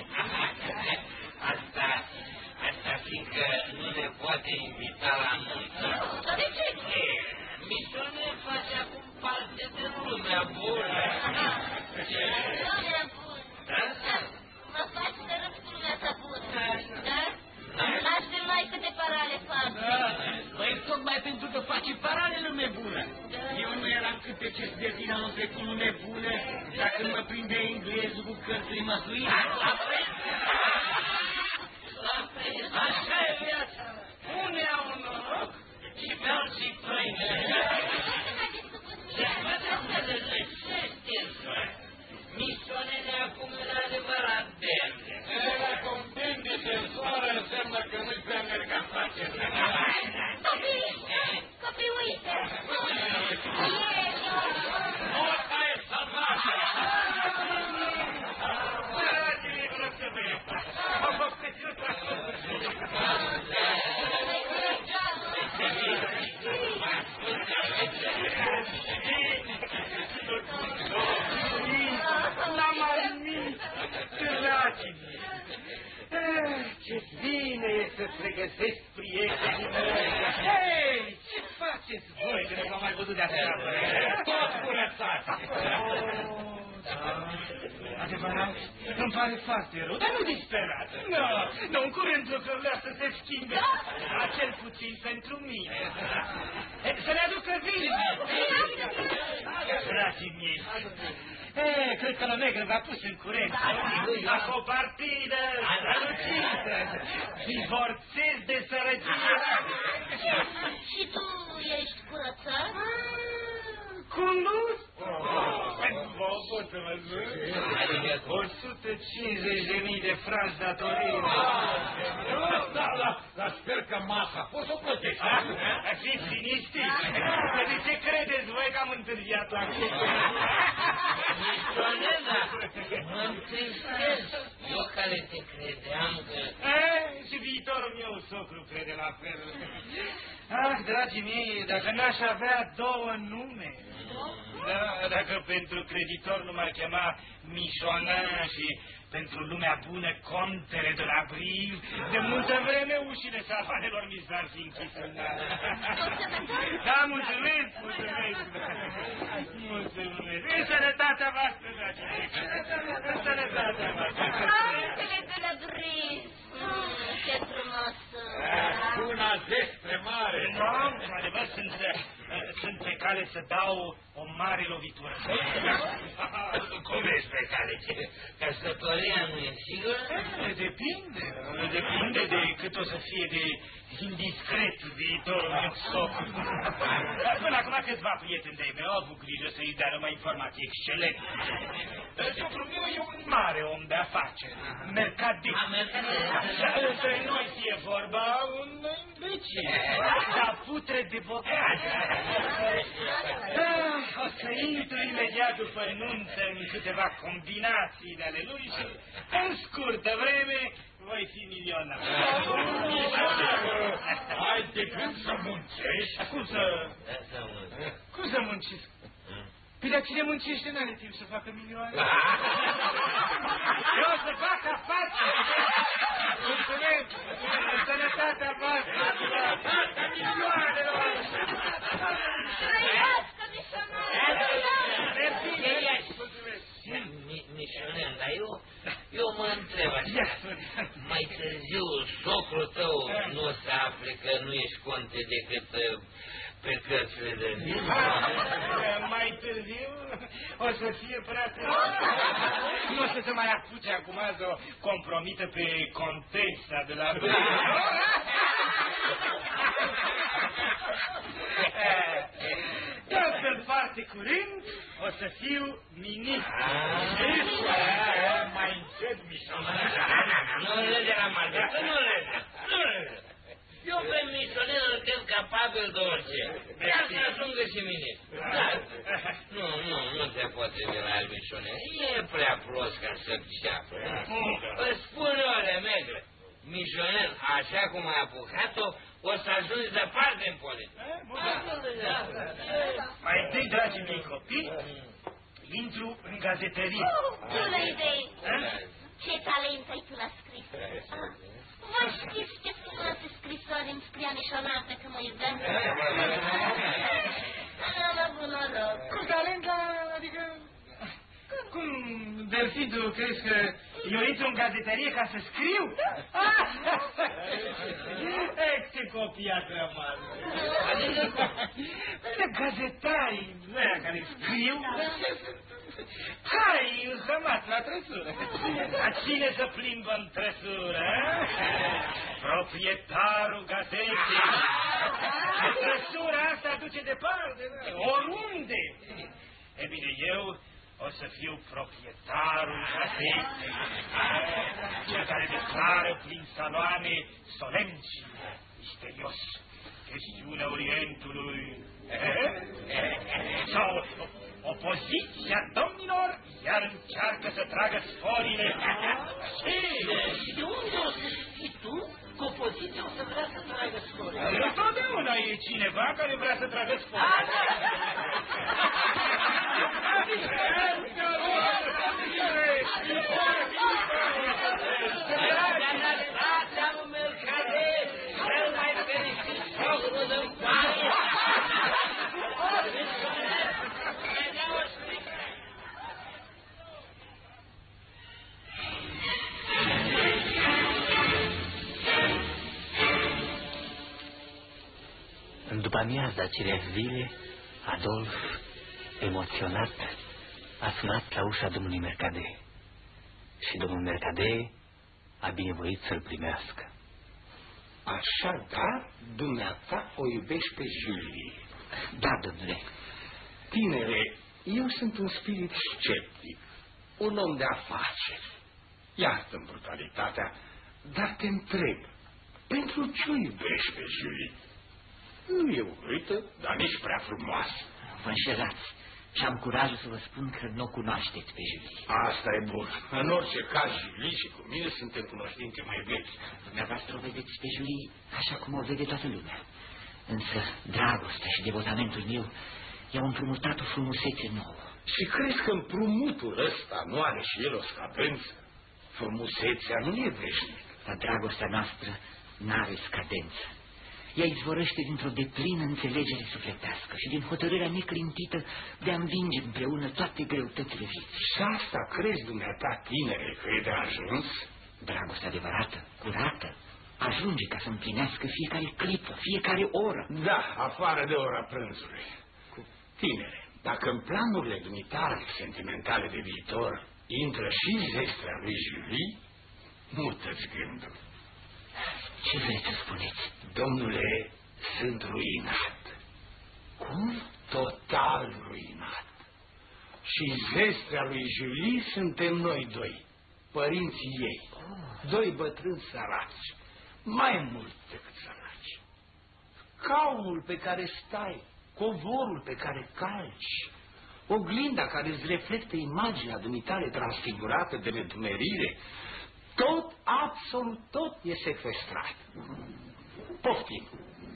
Asta fiindcă nu ne poate invita la multă. De ce? Mișone face acum parte de lumea bună. Lumea bună. Mă faci să râd cu lumea ta bună. Da? Aș mai câte parale fac. Păi tocmai pentru că face parale lume bună. Eu nu eram câte ce de vin anul trecut lume bună, dacă mă prinde englezul cu cărțile măsurii. Așa e viața. Unii au noroc și pe alții pâine. Ce știți, voi? Mișonele acum în adevărat dende. Acum dende de soară înseamnă că nu-i prea merg afaceri. Copii, uite. Asta e salvașă! Dragii, vreau să vă iertați. Mă băptesc eu N-am admis, dragii mei. Ce bine e să-ți regăsesc prietenii mei. Hei, ce faceți voi că nu v-am mai văzut de-așa? tot curățați! Adevărat, îmi pare foarte rău, dar nu disperați. Nu, în curând lucrurile să se schimbe. Dar cel puțin pentru mine. Să ne aducă vine. Dragii mei, cred că la negră v-a pus în curent. Fac o partidă strălucită. Divorțez de sărăcie. Și tu ești curățat? Cunosc? Vă pot să vă zic? Adică 150.000 de franci datorii. Dar sper că masa poți să o plătești. Fiți liniștiți. De ce credeți voi că am întârziat la chestia? Mișonela, mă întristez. Eu care te credeam că... Și viitorul meu socru crede la fel. Dragii mei, dacă n-aș avea 2 nume... Da, dacă pentru creditor nu m-ar chema Mișoana și pentru lumea bună Contele de la Brive, de multă vreme ușile savanelor mi s-ar fi închis în nas. Da, mulțumesc. În sănătatea voastră, dragii mei. În sănătatea voastră. Contele de la Brive. Ce frumos. Una despre mare. Adevăr, sunt pe cale să dau o mare lovitură. Cum ești pe cale? Căsătoria nu e sigură? Depinde de cât o să fie de indiscret viitorul meu socru. Până acum câțiva prieteni de-ai mei au avut grijă să-i dea numai informații excelente. Socrul meu e un mare om de afaceri, mercadist. Între noi fie vorba un imbecil, dar putre de bogat. O să intru imediat după nunță în câteva combinații de ale lui și în scurtă vreme voi fi milionar. Ai de gând să muncești? Cum să muncesc? Păi dar cine muncește n-are timp să facă milioane? Eu o să fac afaceri! Mulțumesc! În sănătatea voastră! Milioanelor! Trăiască, mișonare! Mișonel, dar eu mă întreb așa. Mai târziu socrul tău nu o să afle că nu ești conte decât pe cărțile de vin. Mai târziu o să fie prea târziu. Nu o să se mai apuce acum să o compromită pe contesa de la Astfel, foarte curând, o să fiu ministru. Mai încet, mișonel. Nu râde la Margareta, nu râde. Eu pe mișonel îl cred capabil de orice. Ia să ajungă și ministru. Nu te poți veni la el, mișonel. E prea prost ca să priceapă. Îți spun eu, Remegre, mișonel, așa cum ai apucat-o, o să ajungi departe în politică. Mai întâi, dragii mei copii, intru în gazetărie. Bună idee! Ce talent ai tu la scris! Vă știți ce frumoase scrisori îmi scria mișonată că mă iubesc? Am avut noroc. Cu talent la... adică... Cum, Delfin, tu crezi că eu intru în gazetărie ca să scriu? Ce copii ați rămas! Adică gazetarii ăia care scriu, hai, înhămați la trăsură. Dar cine să plimbă în trăsură? Proprietarul gazetei. Trăsura asta duce departe, oriunde. E bine, eu o să fiu proprietarul gazetei, cel care declară prin saloane solemn și misterios chestiunea Orientului. Sau opoziția domnilor iar încearcă să tragă sforile. Și de unde o să știi tu că opoziția o să vrea să tragă sforile? Întotdeauna e cineva care vrea să tragă sforile. Am Mercader, cel mai fericit socru din Paris. În după-amiaza acelei zile, Adolf, emoționat, a sunat la ușa domnului Mercader. Și domnul Mercader a binevoit să-l primească. Așadar, dumneata o iubești pe Julie. Da, domnule. Tinere, eu sunt un spirit sceptic, un om de afaceri. Iartă-mi brutalitatea, dar te întreb, pentru ce o iubești pe Julie? Nu e urâtă, dar nici prea frumoasă. Vă înșelați și am curajul să vă spun că nu o cunoașteți pe Julie. Asta e bun. În orice caz, Julie și cu mine suntem cunoștințe mai vechi. Dumneavoastră o vedeți pe Julie așa cum o vede toată lumea. Însă dragostea și devotamentul meu i-au împrumutat o frumusețe nouă. Și crezi că împrumutul ăsta nu are și el o scadență? Frumusețea nu e veșnică. Dar dragostea noastră n-are scadență. Ea izvorăște dintr-o deplină înțelegere sufletească și din hotărârea neclintită de a învinge împreună toate greutățile vieții. Și asta crezi dumneata, tinere, că e de ajuns? Dragostea adevărată, curată, ajunge ca să împlinească fiecare clipă, fiecare oră. Da, afară de ora prânzului. Tinere, dacă în planurile dumitale sentimentale de viitor intră și zestrea lui Julie, mută-ți gândul. Ce vreți să spuneți? Domnule, sunt ruinat. Cum? Total ruinat. Și zestrea lui Julie suntem noi doi, părinții ei. Doi bătrâni săraci, mai mult decât săraci. Caunul pe care stai, covorul pe care calci, oglinda care îți reflectă imaginea dumitale transfigurată de nedumerire, tot, absolut tot e sequestrat. Poftim.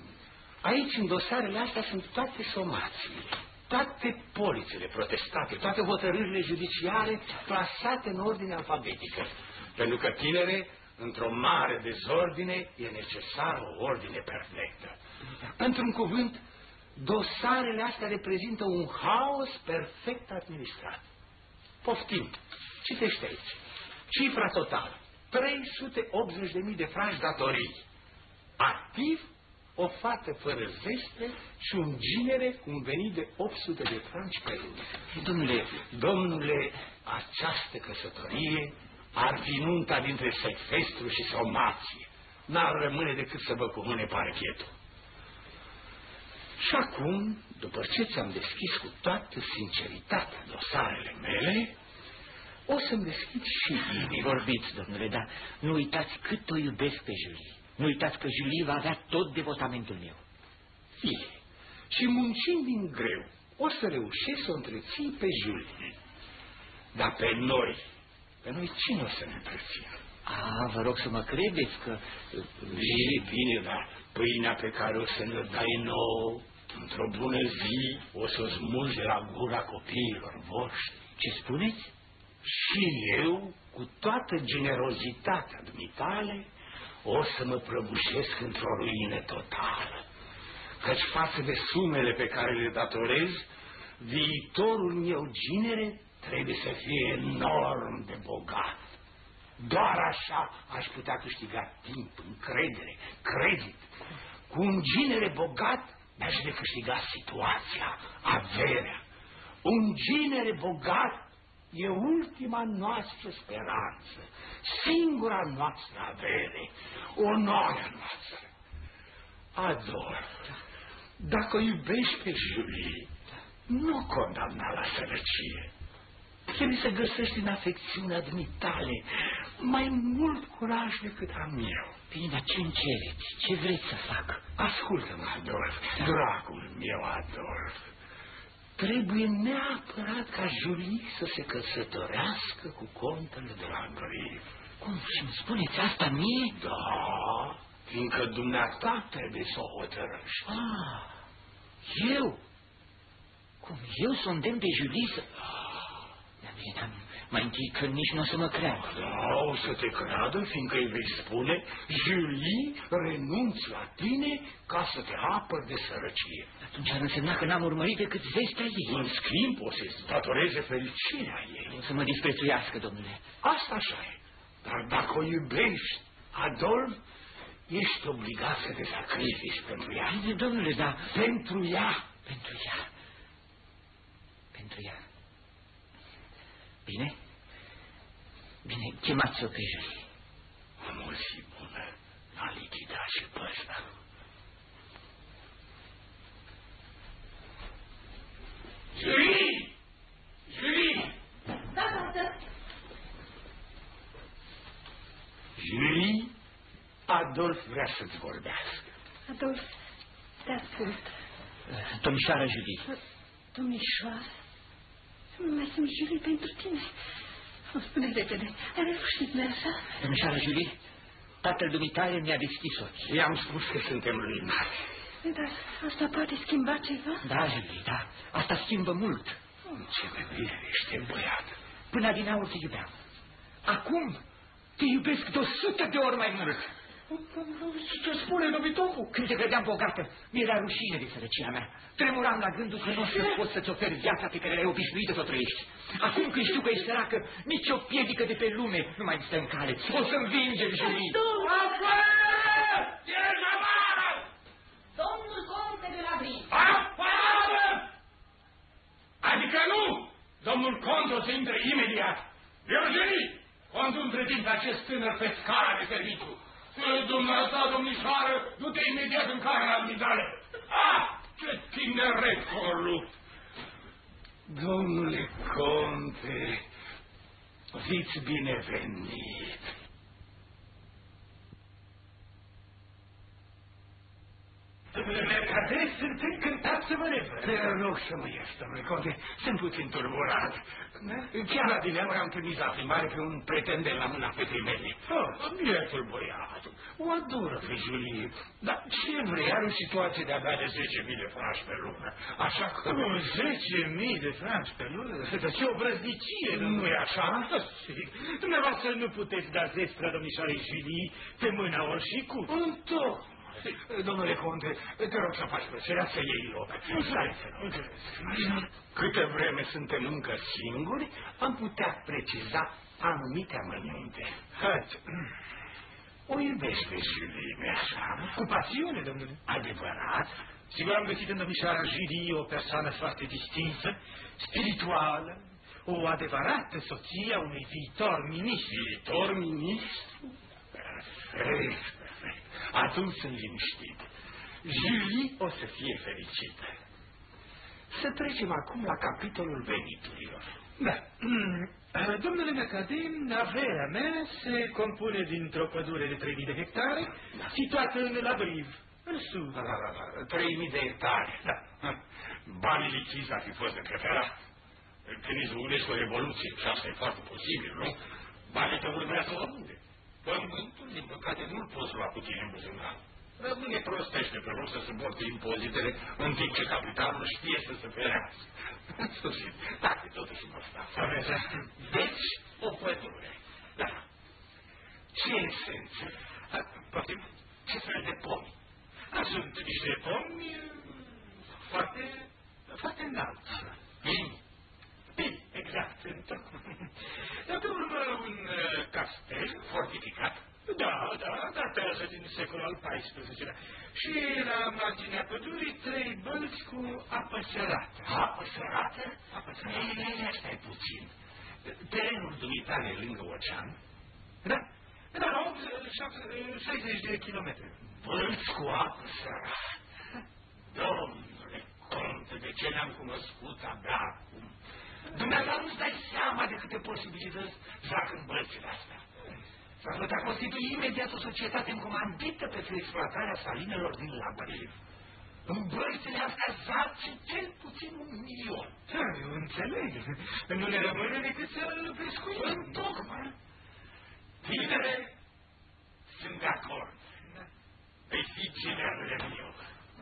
Aici, în dosarele astea, sunt toate somațiile, toate polițele protestate, toate hotărârile judiciare plasate în ordine alfabetică. Pentru că, tinere, într-o mare dezordine e necesară o ordine perfectă. Într-un cuvânt, dosarele astea reprezintă un haos perfect administrat. Poftim. Citește aici. Cifra totală. 380.000 de franci datorii. Activ o fată fără zestre și un ginere cu un venit de 800 de franci pe lună. Domnule, această căsătorie ar fi nunta dintre Secfestru și Somație. N-ar rămâne decât să vă cumune parechetul. Și acum, după ce ți-am deschis cu toată sinceritatea dosarele mele, o să-mi deschid și inimii. Vorbiți, domnule, dar nu uitați cât o iubesc pe Julie. Nu uitați că Julie va avea tot devotamentul meu. Fie. Și muncind din greu, o să reușesc să o întrețin pe Julie. Dar pe noi cine o să ne întrețină? Vă rog să mă credeți că... Bine, dar pâinea pe care o să ne dai nouă, într-o bună zi, o să o smulgi de la gura copiilor voștri. Ce spuneți? Și eu, cu toată generozitatea dumitale, o să mă prăbușesc într-o ruină totală. Căci față de sumele pe care le datorez, viitorul meu ginere trebuie să fie enorm de bogat. Doar așa aș putea câștiga timp, încredere, credit. Cu un ginere bogat mi-aș de câștiga situația, averea. Un ginere bogat e ultima noastră speranță, singura noastră avere, onoarea noastră. Adolf, dacă o iubești pe Julie, nu condamna la sărăcie. Trebuie să găsești în afecțiunea dumitale mai mult curaj decât am eu. Bine, dar ce-mi cereți? Ce vreți să fac? Ascultă-mă, Adolf, dragul meu Adolf. Trebuie neapărat ca Julie să se căsătorească cu contele de la Griv. Cum? Și-mi spuneți asta mie? Da, fiindcă dumneata trebuie să o hotărăști. Eu? Cum? Eu să îndemn pe Julie să... Dar mai întâi că nici nu o să mă creadă. Da, o să te creadă, fiindcă îi vei spune, Julie, renunți la tine ca să te apăr de sărăcie. Atunci ar însemna că n-am urmărit decât vestea ei. În schimb, o să-ți datoreze fericirea ei. O să mă disprețuiască, domnule. Asta așa e. Dar dacă o iubești, Adolf, ești obligat să te sacrifici pentru ea. Bine, domnule, dar... Pentru ea. Pentru ea. Pentru ea. Bine? Bine, chemați-o pe Julie. O mulți bună a lichidat și pe ăsta. Julie! Julie! Da, tată. Julie, Adolf vrea să-ți vorbească. Adolf, te ascult. Domnișoara Julie. Domnișoară? Nu mai sunt Julie pentru tine. O spune repede. Ai reușit, nu-i așa? Domnișoara Julie, tatăl dumitare mi-a deschis ochii. I-am spus că suntem ruinați. Dar asta poate schimba ceva? Da, Julie, da. Asta schimbă mult. Ce de bine ești, băiat. Până adinaur te iubeam. Acum te iubesc de 100 de ori mai mult. Ce spune dobitocul? Când te credeam bogată, mi-era rușine de sărăcia mea. Tremuram la gândul că nu o să poți să-ți oferi viața pe care le-ai obișnuit să o trăiești. Acum când știu că ești săracă, nici o piedică de pe lume nu mai stă în cale. O să învingem, Julie. Afară! Ești afară! Domnul conte de la Griv. Afară! Adică nu! Domnul conte o să intre imediat. Virginie! Contul între timp acest tânăr pe scara de serviciu. Dumneata, domnișoară, du-te imediat în camera admitale. Ce tineret corupt! Domnule conte, fiți binevenit. Domnule mercader, sunt încântat să vă revăd. Te rog să mă ierți, domnule conte, sunt puțin turburat. Chiar adineauri am trimis la plimbare pe un pretendent la mâna fetei mele. Bietul băiat, o adoră pe Julie, dar ce vrei, are o situație de abia de 10.000 de franci pe lună, așa că... 10.000 de franci pe lună? Dar ce o vrăznicie, nu-i așa? Dumneavoastră nu puteți da zestra domnișoarei Julie pe mâna orșicut. Întocmai. Domnule conte, te rog să faci plăcerea să iei loc. Stai să rog. Câte vreme suntem încă singuri, am putea preciza anumite amănunte. O iubește Julie, nu-i așa? Cu pasiune, domnule. Adevărat? Sigur am găsit în domnișoara Julie o persoană foarte distinsă, spirituală, o adevărată soție a unui viitor ministru. Viitor ministru? Perfect, perfect. Atunci sunt liniștit. Julie o să fie fericită. Să trecem acum la capitolul veniturilor. Da. Domnule Mercader, averea mea se compune dintr-o pădure de 3000 de hectare, situată în Labriv, în sud. 3000 de hectare. Da. Banii lichizi ar fi fost de preferat. Când izbucnești o revoluție, și asta e foarte posibil, nu? Banii te urmează oriunde. Pământul, din păcate, nu-l poți lua cu tine în buzunar. Rămâne prostește pe loc să suporte impozitele, în timp ce capitalul știe să se ferească. În sfârșit, dacă totuși nu sta. Deci, o pădure. Da. Ce esență? Poftim, ce fel de pomi? Sunt niște pomi foarte înalți. Bine, exact. Dar pe urmă un castel fortificat. Da, datează din secolul al XIV-lea. Și la marginea pădurii 3 bălți cu apă sărată. Apă sărată? Apă sărată. Ei, stai puțin. Terenul dumitare lângă ocean? Da, la 60 de kilometri. Bălți cu apă sărată. Domnule conte, de ce ne-am cunoscut abia acum? Dumneavoastră nu-ți dai seama de câte posibilități zac în bălțile astea. S-ar putea constitui imediat o societate încomandită pentru exploatarea salinelor din Labriv. În bălțile astea zace cel puțin 1.000.000. Da, eu înțeleg. Nu ne rămâne decât să pescuim. Întocmai. Tinere, sunt de acord. Vei fi ginerele meu.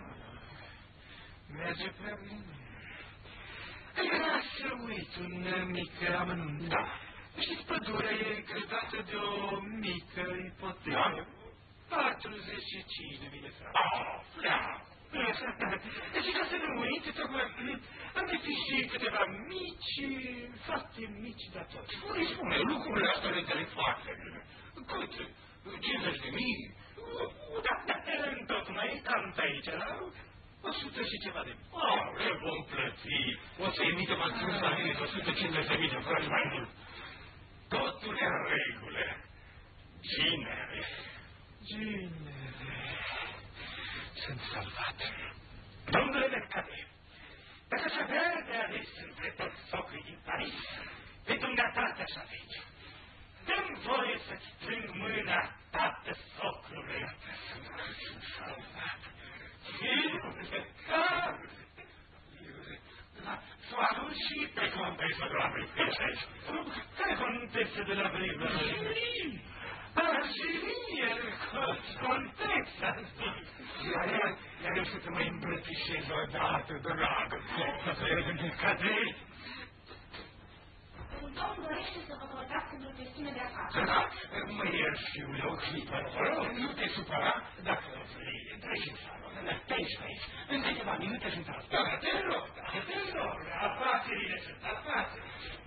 Merge prea bine. Era să uit un mic amănunt. Da. Știți, pădurea e crezată de o mică ipotecă. 45.000 de franci. Prea. Deci, ca să nu uit, tocmai am deschis și câteva mici, foarte mici datori. Spune, lucrurile astea le înțeleg foarte bine. Cât? 50.000? Da, tocmai, cam pe aici, la 100 și ceva de mii. Le vom plăti. O să emite maxim la mine 150.000 de franci mai mult. Totul e în regulă. Ginere. Sunt salvat. Domnule Mercader, dacă să avea de ales între toți socrii din Paris, pe dumneata te-aș alege. Dă-mi voie să-ți strâng mâna, tată socrule. Sunt salvat. Soarul și pe contesă de la Brive. Care contesă de la Brive? Julie, contesă. Iar eu să te mai îmbrățișez odată, dragă. Mercader. Domnul dorește să vă vorbească într-o chestiune de afaceri. Da, mă ierți, fiule, o clipă. Nu te supăra dacă vrei. Treci în salon, te aici. În câteva minute sunt alți. Da, te rog, afacerile sunt afaceri.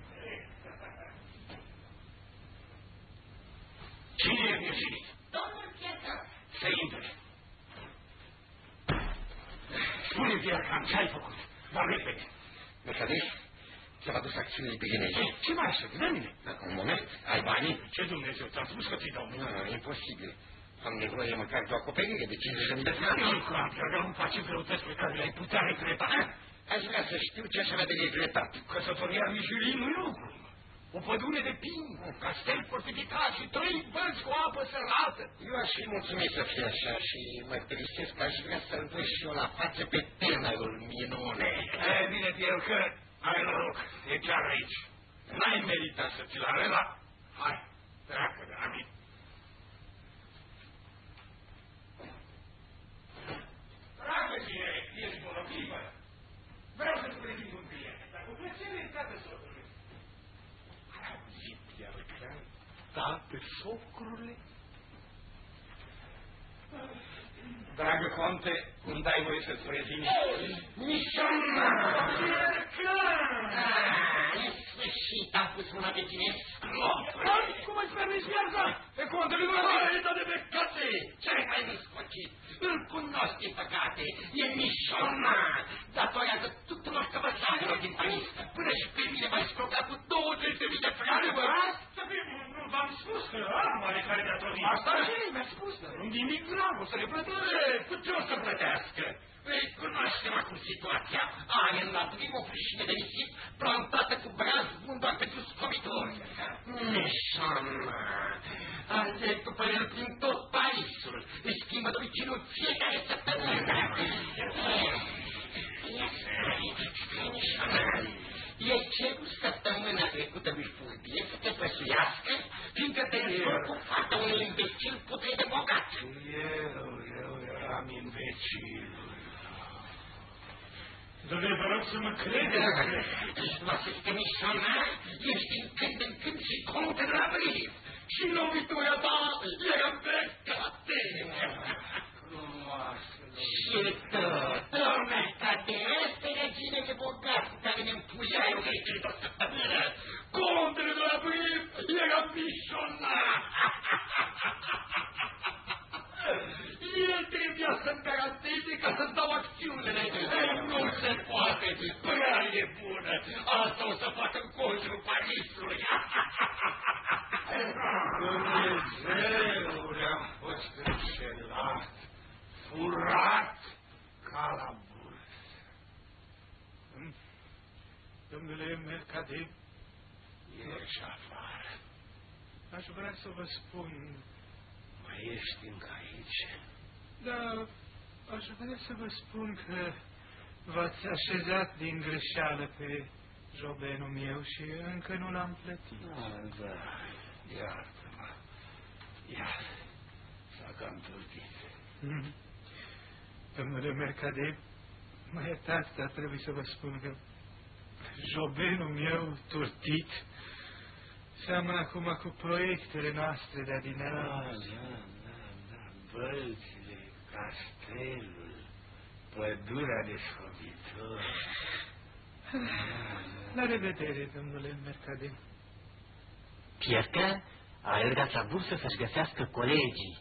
Cine e Virginie? Domnul Pierre. Să intre. Spune-mi, Pierre, ce ai făcut? Dar repede. Mercader, ți-am adus acțiunile pe genezi. Ce mai așa? Dă-mi-le. Un moment, ai banii? Ce Dumnezeu, ți-am spus că ți-i dau. Nu, imposibil. Am nevoie măcar de o acoperire de 50.000 de franci. Nu-i coapă, dar nu face greutăți pe care le-ai putea regreta. Aș vrea să știu ce aș avea de regretat. Căsătoria lui Julie nu-i lucru. O pădure de pin, un castel fortificat și 3 bălți cu apă sărată. Eu aș fi mulțumit să fie așa și mărturisesc că aș vrea să-l văd și eu la față pe tânărul minune. Bine, Pierre, că ai noroc, e chiar aici. N-ai meritat să ți-l arăt. Hai, treacă de la mine. Dragă tine, ești bunătivă. Vreau să-ți prezint un prieten, dar cu plăcere în toată soțului. Ai auzit, Pierre, că tată socrule? Dragă conte, îmi dai voie să-ți prezint? Mișonat! Pierre, în sfârșit am pus mâna pe tine. Cum îți permis viața? Pe contele lui Alta de păcate! Ce ai răscocit? Îl cunoști, din păcate. E mișonat. Datorează tuturor căpățanilor din Paris. Până și pe mine m-ai scrocat cu 20.000 de frane, bă! Nu v-am spus că am oarecare datorii. Asta și mi-a spus, dar nu nimic grav, o să le plătească. Cu ce o să plătească? Îi cunoaștem acum situația. Are la prim o frișină de nisip plantată cu braz bun doar pentru scomitori. Neșanat! Alerg după el prin tot Parisul. Îi schimbă domiciliul fiecare săptămână. E cerul săptămâna trecută lui Fulbie să te păsuiască, fiindcă te înscurc cu fata unui imbecil putre de bogat. Eu eram imbecil. Dom'le, vă rog să mă credeți. Ești vasiste mișonat, ești din când în când și conte de la briv. Și lovitura ta era plecate. Și tot, o mercader pe regine de bogat cu care ne împuiai o vechile de o săptămână. Contele de la briv era mișonat. El trebuia să-mi garanteze ca să-ți dau acțiunile. Nu se poate, prea e bună. Asta o să facă în conjurul Parisului. Dumnezeule, am fost înșelat, furat ca la bursă. Domnule Mercader, ieși afară. Aș vrea să vă spun... Mai ești încă aici? Da, aș vrea să vă spun că v-ați așezat din greșeală pe jobenul meu și încă nu l-am plătit. Da, iartă-mă. Iar, s-a cam turtit. Domnule Mercader, mă iertați, dar trebuie să vă spun că jobenul meu turtit seamănă acum cu proiectele noastre de adineauri. Da, bălțile, castelul, pădurea de scobitor. La revedere, domnule Mercader. Pierre a alergat la bursă să-și găsească colegii.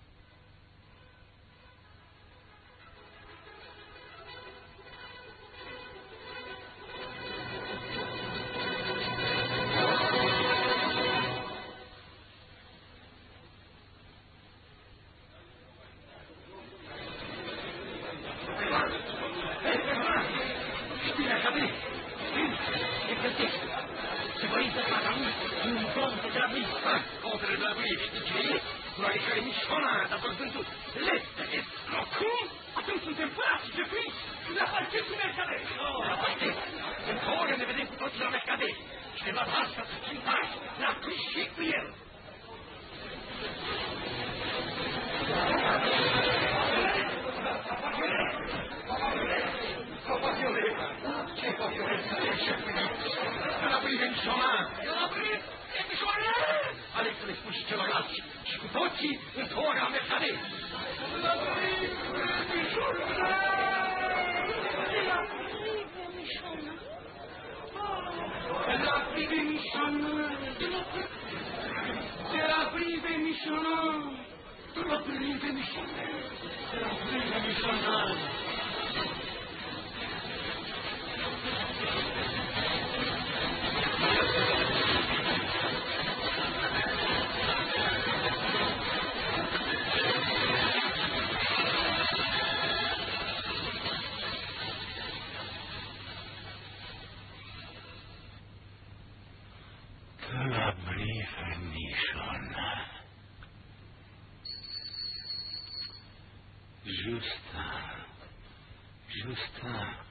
Justa.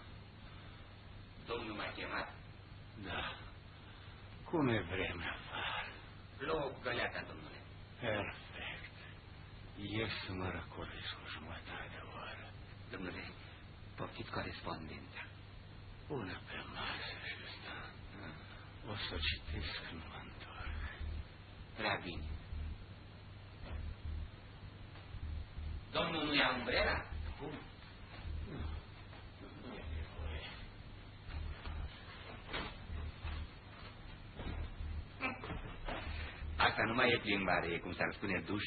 Domnul m-a chemat? Da. Cum e vremea afară? Plouă cu găleata, domnule. Perfect. Ieri să mă răcoresc o jumătate de oră. Domnule, poftiți corespondența. Una pe masă, Justa. O să o citesc când mă întorc. Prea bine. Domnul nu ia umbrela? Cum? nu mai e plimbare, e cum s-ar spune duș.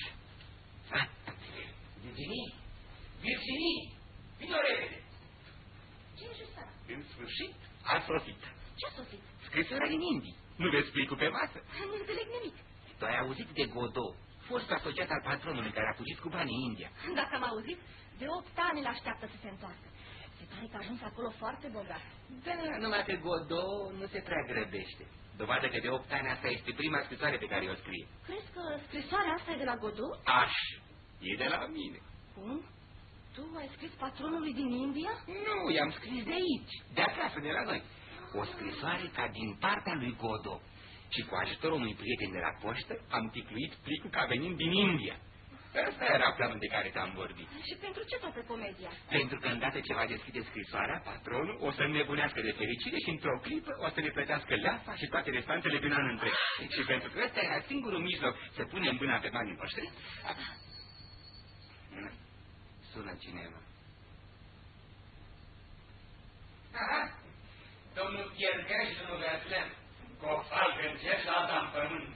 Virginie! Virginie! Vino repede! Ce e ăsta? În sfârșit, a sosit. Ce a sosit? Scrisoarea din Indii. Nu vezi plicul pe masă? Nu înțeleg nimic. Tu ai auzit de Godot, fost asociat al patronului care a fugit cu banii în India. Dacă am auzit, de 8 ani îl așteaptă să se întoarcă. Se pare că a ajuns acolo foarte bogat. Da, numai că Godot nu se prea grăbește. Dovadă că de 8 ani asta este prima scrisoare pe care o scrie. Crezi că scrisoarea asta e de la Godot? Aș. E de la mine. Cum? Tu ai scris patronului din India? Nu, i-am scris de aici, de acasă, de la noi. O scrisoare ca din partea lui Godot. Și cu ajutorul unui prieten de la poștă am ticluit plicul ca venind din India. Ăsta era planul de care te-am vorbit. Și pentru ce toată comedia? Pentru că îndată ce va deschide scrisoarea, patronul o să nebunească de fericire și într-o clipă o să ne plătească leafa și toate restantele de un an întreg. Și pentru că ăsta era singurul mijloc să punem mâna pe banii noștri... Sună cineva. Aha! Domnul Piergea și domnul Beatlem, cu o falcă în cer și alta în pământ.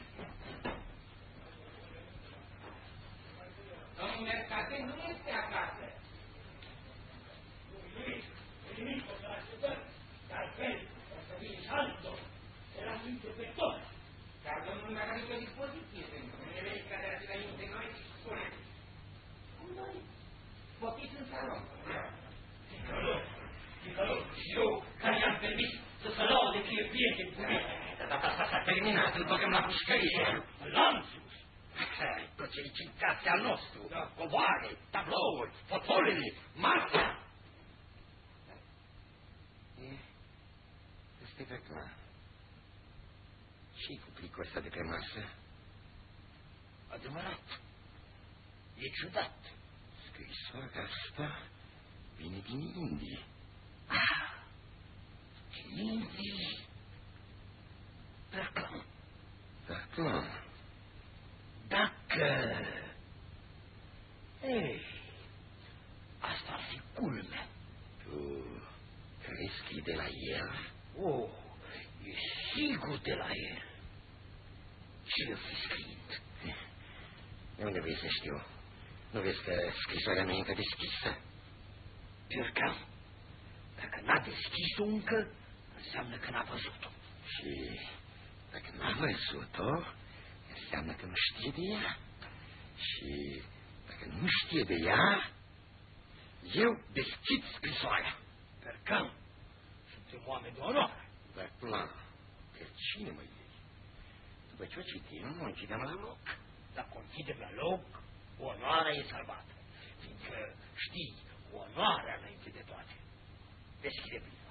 Domnul Mercate nu este acasă. Nimic o să așteptăm, dar fel o să fie și alt domn. Era simplu pe tot. Dar domnul mi-a dat o dispoziție pentru mine, care ar fi la de noi și spune. Cum doriți? Poftiți în salon. Ticălor, și eu, care i-am permis să se laude că e prieten cu mine. Dar data asta s-a terminat, îl băgăm la pușcărie. Lanțul. Tot ce e cincați al nostru, covoare, tablouri, fotolele, masa. Este pe clar. Ce-i cu plicul ăsta de pe masă? Adevărat. E ciudat. Scrisoarea asta vine din Indie. Indie. Dacă... Ei, asta ar fi culmea. Tu crezi că e de la el? Oh, e sigur de la el. Ce-o fi scris? De unde vrei să știu? Nu vezi că scrisoarea mea e încă deschisă? Piercam. Dacă n-a deschis-o încă, înseamnă că n-a văzut-o. Și dacă n-a văzut-o, înseamnă că nu știe de ea. Și dacă nu știe de ea, eu deschid scrisoarea. Piercam. Suntem oameni de onoare. Dar plan, pe cine mă iei? După ce o citim, o închidem la loc. Dacă o închidem la loc, onoarea e salvată, fiindcă știi, onoarea înainte de toate. Deschide plicul.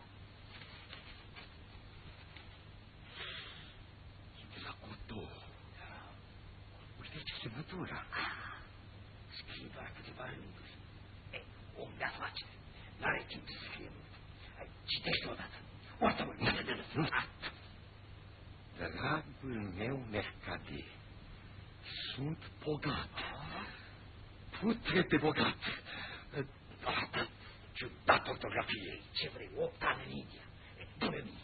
E de la Godot. Uite ce semnătura. Scrie doar câteva rânduri. Om de afaceri. N-are timp să scrie mult. Citește odată. Oartă-mă, nu te dă lăsat. Dragul meu Mercade, sunt bogat. Putre de bogat. Ciudat ortografie. Ce vrei? 8 ani în India. Du-le mie.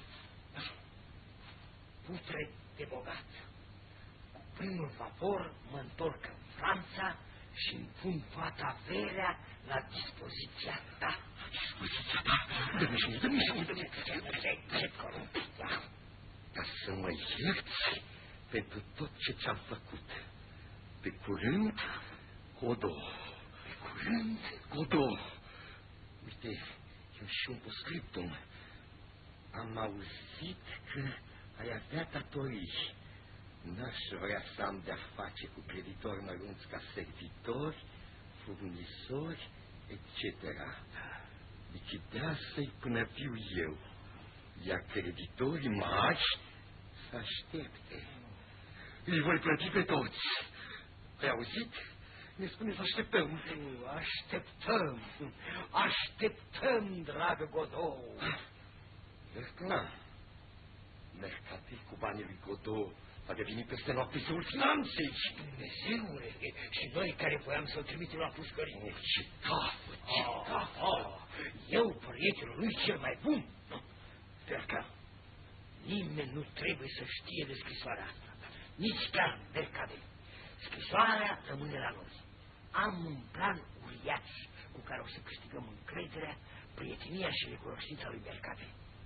Putre de bogat. Cu primul vapor mă întorc în Franța și îmi pun toată averea la dispoziția ta. Dispoziția ta? Dă-mi. Ce corupit. Ca să mă ierți pentru tot ce ți-am făcut. Pe curând, Godot. Pe curând, Godot. Uite, eu și un postscriptum. Am auzit că ai avea datorii. N-aș vrea să am de-a face cu creditori mărunți ca servitori, furnizori, etc. Lichidează-i până viu eu, iar creditorii mari să aștepte. Îi voi plăti pe toți. Ai auzit? Ne spune să așteptăm. Așteptăm. Așteptăm, dragă Godot. Mercna. Mercate cu banii lui Godot a devenit peste noapte zeul finanței. Dumnezeule, și noi care voiam să-l trimitem la pușcărie. Ce cafă, ce cafă. Eu, prietenul lui cel mai bun. Mercna. Nimeni nu trebuie să știe de scrisoarea asta. nici chiar Mercade. Scrisoarea rămâne la noi. Am un plan uriaș cu care o să câștigăm încrederea, prietenia și recunoștința lui Mercade.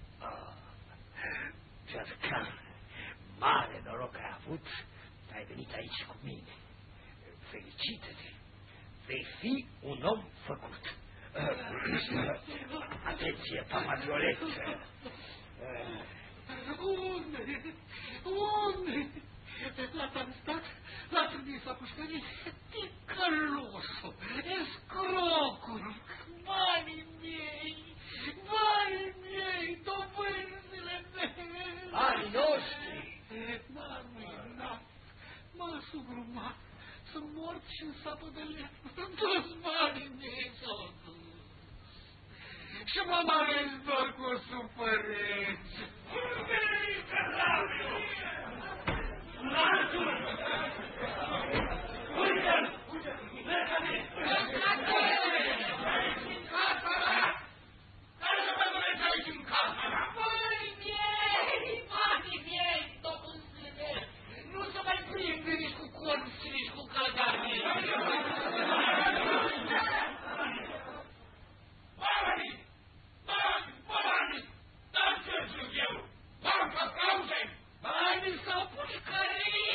Cercan, mare noroc ai avut, ai venit aici cu mine. Felicită-te, vei fi un om făcut. Atenție, Papa Violet. Unde? L-ați arestat? L-ați trimis la pușcărie? Ticălosul, escrocul, banii miei, dobânzile mele. Banii noștri. M-am minat, m-a sugrumat, sunt mort și în sapă de lemn. Toți banii mei s-au dus. Și m-am ales doar cu o supăreță. Uite-l! Care să mă vreți aici în casa mea? Banii miei, dobânzile mele, nu se mai prinde nici cu corți, nici cu căldanii. Banii, dar ce zic eu? Banca cauze! Banii s-au pușcărie!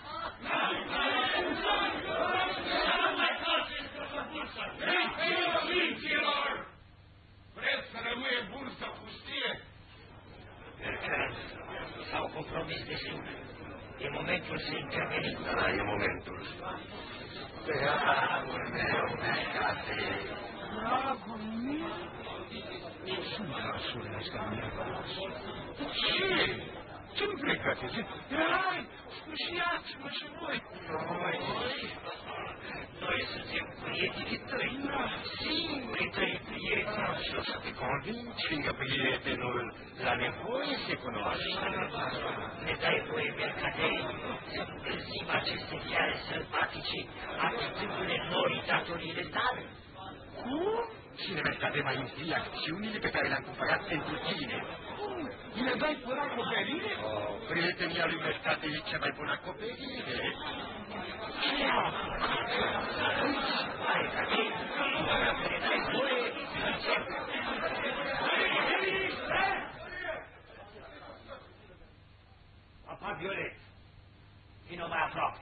Minților! Vreți să rămâie bursă pustie? S-au compromis destul. E momentul să intervenim. Da, e momentul. Dragul meu, Mercade. Dragul meu? Sunt glasul ăsta nervos. Ce? Ce-mi plecați? Hai, sfârșiați-mă și voi. Noi suntem prietenii tăi, singurii tăi prieteni. Și o să te convingi, fiindcă prietenul la nevoie se cunoaște. Ne dai voie, Mercade, să încălzim aceste fiare sălbatice, atitându-le noi datoriile tale? Cum? Cine Mercade mai întâi acțiunile pe care le-am cumpărat pentru tine? Le dai fără acoperire? Prietenia lui Mercade e cea mai bună acoperire. Papa Violet, vino mai aproape.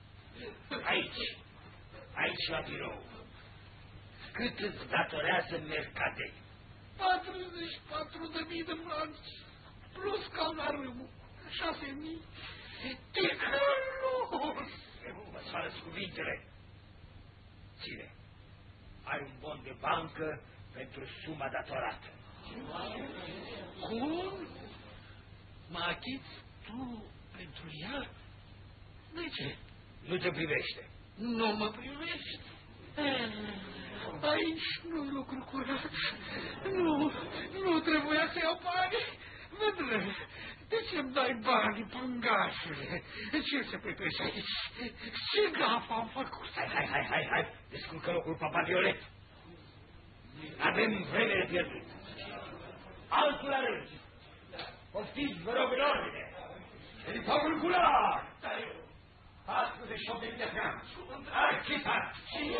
Aici la birou. Cât îți datorează Mercade? 44.000 de franci, plus caldarâmul, 6.000. Ticălos! Măsoară-ți cuvintele. Ține, ai un bon de bancă pentru suma datorată. Cum? Mă achiți tu pentru ea? De ce? Nu te privește. Nu mă privești? Aici nu lucru curat. Nu trebuia să iau bani. Vedele, de ce-mi dai banii, pângașule? Ce se petrece aici? Ce gafă am făcut? Hai, descurcă locul, Papa Violet. Avem vreme de pierdut. Altul la rând. Poftiți, vă rog, în ordine. Editorul Gular. 48.000 de franci. Architat.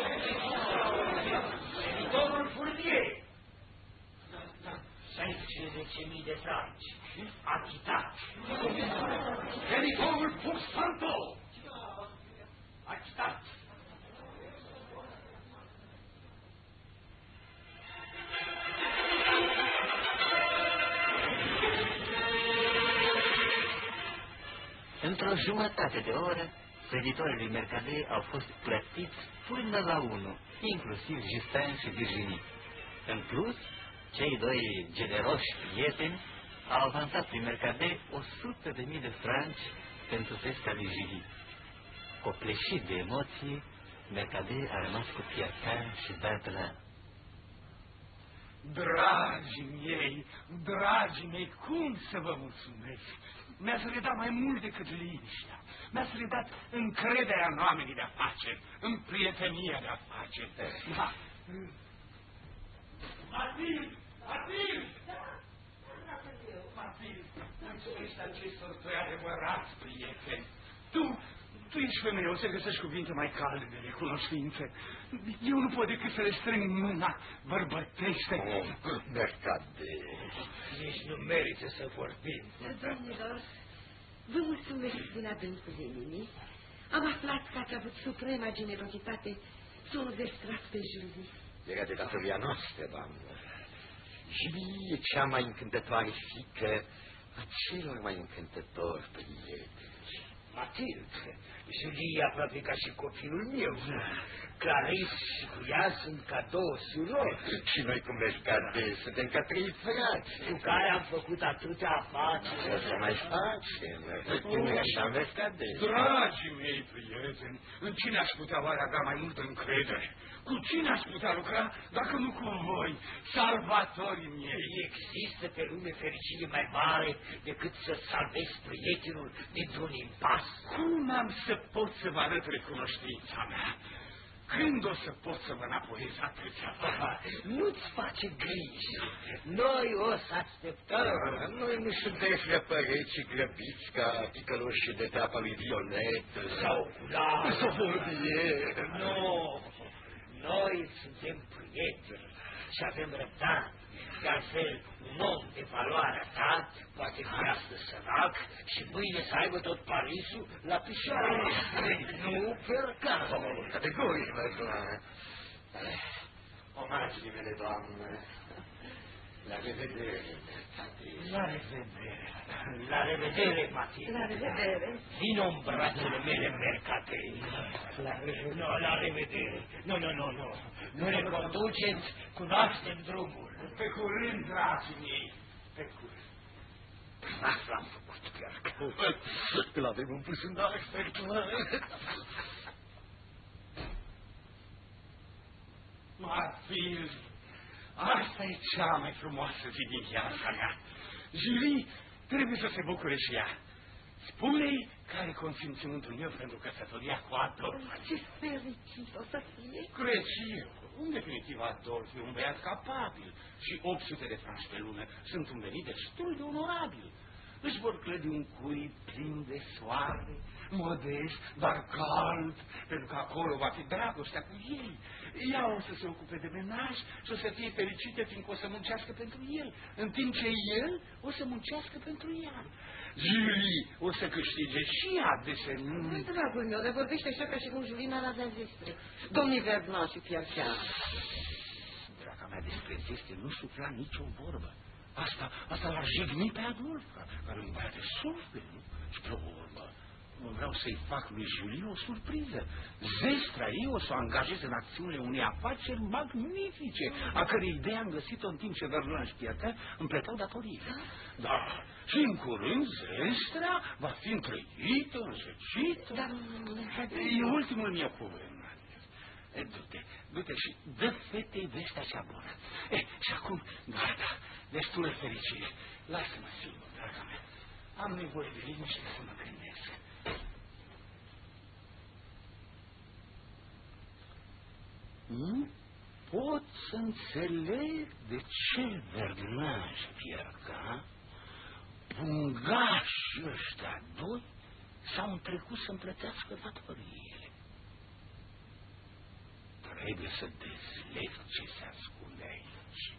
Editorul Furnier. 16.000 de franci. Achitat. Editorul Pursanto. Achitat. Într-o jumătate de oră, creditorii lui Mercade au fost plătiți până la 1, inclusiv Justin și Virginie. În plus, cei doi generoși prieteni au avansat lui Mercade 100.000 de franci pentru festa lui Julie. Copleșit de emoție, Mercade a rămas cu Pierre și Bertrand. Dragii mei, cum să vă mulțumesc? Mi-ați redat mai mult decât liniștea. Mi-ați redat încrederea în oamenii de afaceri, în prietenia de afaceri. Da. Matilde! Matilde, mulțumești acestor doi adevărați prieteni. Tu ești femeie, o să găsești cuvinte mai calde de recunoștință. Eu nu pot decât să le strâng mâna bărbătește. Mercade, nici nu merită să vorbim. Domnilor, vă mulțumesc din adâncul inimii. Am aflat că ați avut suprema generozitate să o destrați pe Julie. Era de datoria noastră, doamnă. Julie e cea mai încântătoare fiică a celor mai încântători prieteni. Matilde, Julie e aproape ca și copilul meu. Clarice și cu ea sunt ca două surori. Și noi cu Mercade suntem ca trei frați. Cu care am făcut atâtea afaceri. O să mai facem. Nu-i așa, Mercade? Dragii mei prieteni, în cine aș putea oare avea mai multă încredere? Cu cine aș putea lucra dacă nu cu voi, salvatorii mei? Există pe lume fericire mai mare decât să salvezi prietenul dintr-un impas? Cum am să pot să vă arăt recunoștința mea? Când o să pot să vă înapoiez atâția bani? Nu-ți face griji. Noi o să așteptăm. Noi nu suntem frăpăreți și grăbiți ca ticăloșii de teapa lui Violet. Sau cular. Sau vorbier. Nu. Noi suntem prieteni și avem răbdare. De altfel, un om de valoarea ta poate fi astăzi sărac și mâine să aibă tot Parisul la picioare. Nu percat. Categoric, Mercade. Omagile mele, doamnă. La revedere. La revedere. La revedere, Matilde. La revedere. Vino în brațele mele, Mercade. La revedere. Nu. Nu ne conduceți, cunoaștem drumul. Pe curând, dragii mei, pe curând. Asta am făcut, Pierca. Îl avem în buzunar, Mercade. Matilde, asta e cea mai frumoasă zi din viața mea. Julie trebuie să se bucure și ea. Spune-i care e consimțământul meu pentru căsătoria cu Adolf. Ce fericit o să fie. Cred și eu. În definitiv, Adolf e un băiat capabil și 800 de franci pe lună sunt un venit destul de onorabil. Își vor clădi un cui plin de soare, modest, dar cald, pentru că acolo va fi dragostea cu ei. Ea o să se ocupe de menaj și o să fie fericită fiindcă o să muncească pentru el, în timp ce el o să muncească pentru ea. Julie o să câștige și ea desenând. Dragul meu, dar vorbește așa ca și cum Julie n-ar avea zestre. Domnii Vernon și Pierre. Draga mea, despre zestre nu sufla nicio vorbă. Asta l-ar jigni pe Adolf, care e un băiat de suflet, nu? Și pe urmă, vreau să-i fac lui Julie o surpriză. Zestra ei o să o angajeze în acțiunile unei afaceri magnifice, a cărei idee am găsit-o în timp ce Vernon și Pierre îmi plăteau datorii. Da, și în curând Zestra va fi întrăită, înzecită. Dar... E ultimul meu cuvânt. Du-te și dă fetei vestea cea bună. Și acum, gata, destulă fericire. Lasă-mă singur, draga mea. Am nevoie de liniște să mă gândesc. Nu pot să înțeleg de ce Vernon și Pierre, pungașii ăștia doi, s-au întrecut să-mi plătească datoriile. Trebuie să dezleg ce se ascunde aici.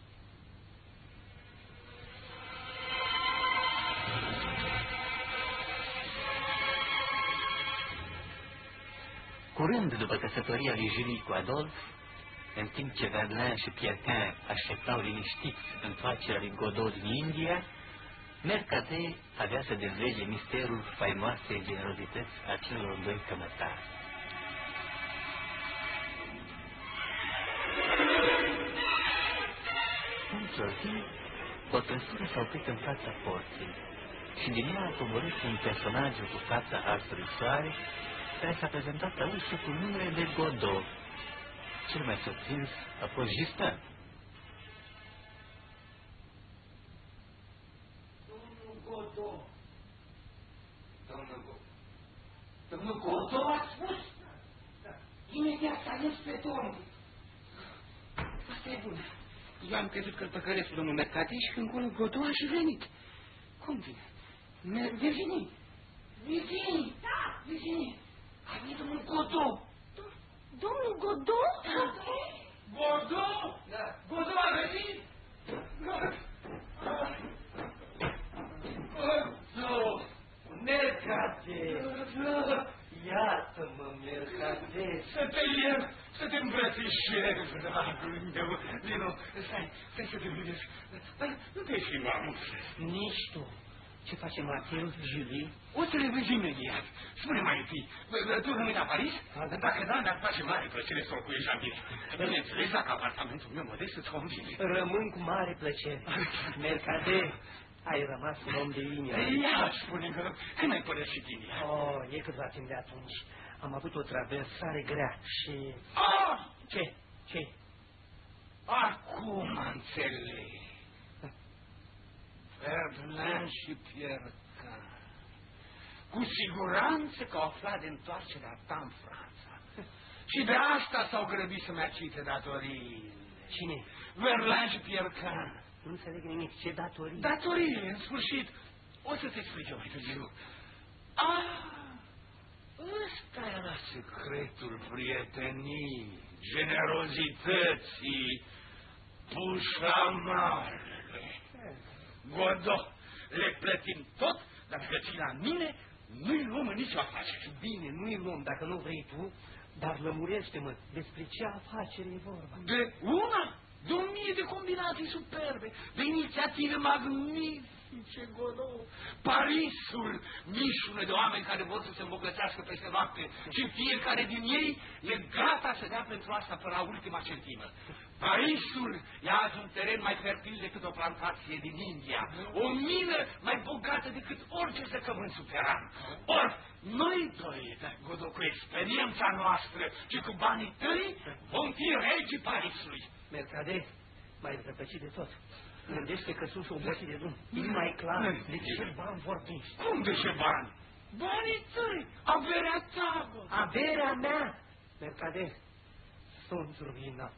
Curând după căsătoria lui Julie cu Adolf, în timp ce Verlaine și Pierre așteptau liniștiți întoarcerea lui Godot din India, Mercade avea să dezlege misterul faimoasei generozități a celor doi cămătari. Într-o zi, o trăsură s-a oprit în fața porții și din ea a coborât un personaj cu fața arsului soare, care s-a prezentat la ușă cu numele de Godot. Cel mai surprins a fost Justin. Domnul Godot a spus? Imediat s-a dus pe domnul. Asta e bună. Eu am crezut că-l păcăresc domnul Mercade și când curând Godot a și venit. Cum vine? Virginie! Virginie! Da! Virginie, a venit domnul Godot. Domnul Godot? Godot? Da. Godot a venit? Godot, Mercader. Iată-mă, Mercader. Să te îmbrățișez, dragul meu. Lino, stai să te gândesc. Nu te ieși, mamă. Nici tu. Ce face Matil, Julie? O să le vezi imediat. Spune mai întâi, tu rămâi la Paris? Dacă da, mi-ar face mare plăcere să locuiești la mine. Bineînțeles, dacă apartamentul meu modest îți convine. Rămân cu mare plăcere. Mercader, ai rămas un om de inimă. Ia, spune-mi, când ai părăsit India? E câtva timp de atunci. Am avut o traversare grea și... Ce? Acum înțeleg. Verlaine și Pierre Quin. Cu siguranță că au aflat de întoarcerea ta în Franța. Și de asta s-au grăbit să-mi acite datoriile. Cine? Verlaine și Pierre Quin. Nu înțeleg nimic. Ce datorii? Datoriile, în sfârșit. O să-ți explic eu mai târziu. Ăsta era secretul prietenii, generozității, pușamarele. Godot, le plătim tot, dar dacă ții la mine, nu-i luăm în nicio afacere. Bine, nu-i luăm dacă nu vrei tu, dar lămurește-mă, despre ce afacere e vorba? De una? De 1000 de combinații superbe, de inițiative magnifice, Godot. Parisul, mișune de oameni care vor să se îmbogățească peste noapte și fiecare din ei e gata să dea pentru asta până la ultima centimă. Parisul e azi un teren mai fertil decât o plantație din India, o mină mai bogată decât orice zăcământ suteran. Ori, noi doi, Godot, cu experiența noastră și cu banii tăi, vom fi regii Parisului. Mercader, m-ai răpăcit de tot. Gândește că sunt obosit de drum. E mai clar de ce bani vorbești. Cum de ce bani? Banii tăi, averea ta, Godot. Averea mea, Mercader, sunt ruinat.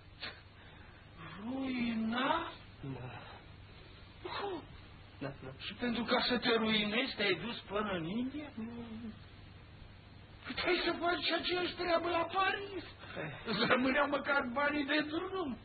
Ruinat? Da. Cum? Da. Și pentru ca să te ruinezi, te-ai dus până în India? Puteai să faci aceeași treabă la Paris. Îți rămâneau măcar banii de drum.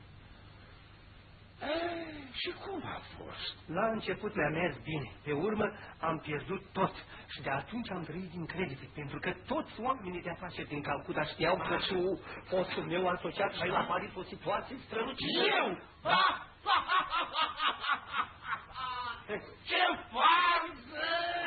Și cum a fost? La început mi-a mers bine, pe urmă am pierdut tot și de atunci am trăit din credite, pentru că toți oamenii de afaceri din Calcuta știau că tu, fostul meu asociat, ai la Paris o situație strălucită. Eu? Ce farsă!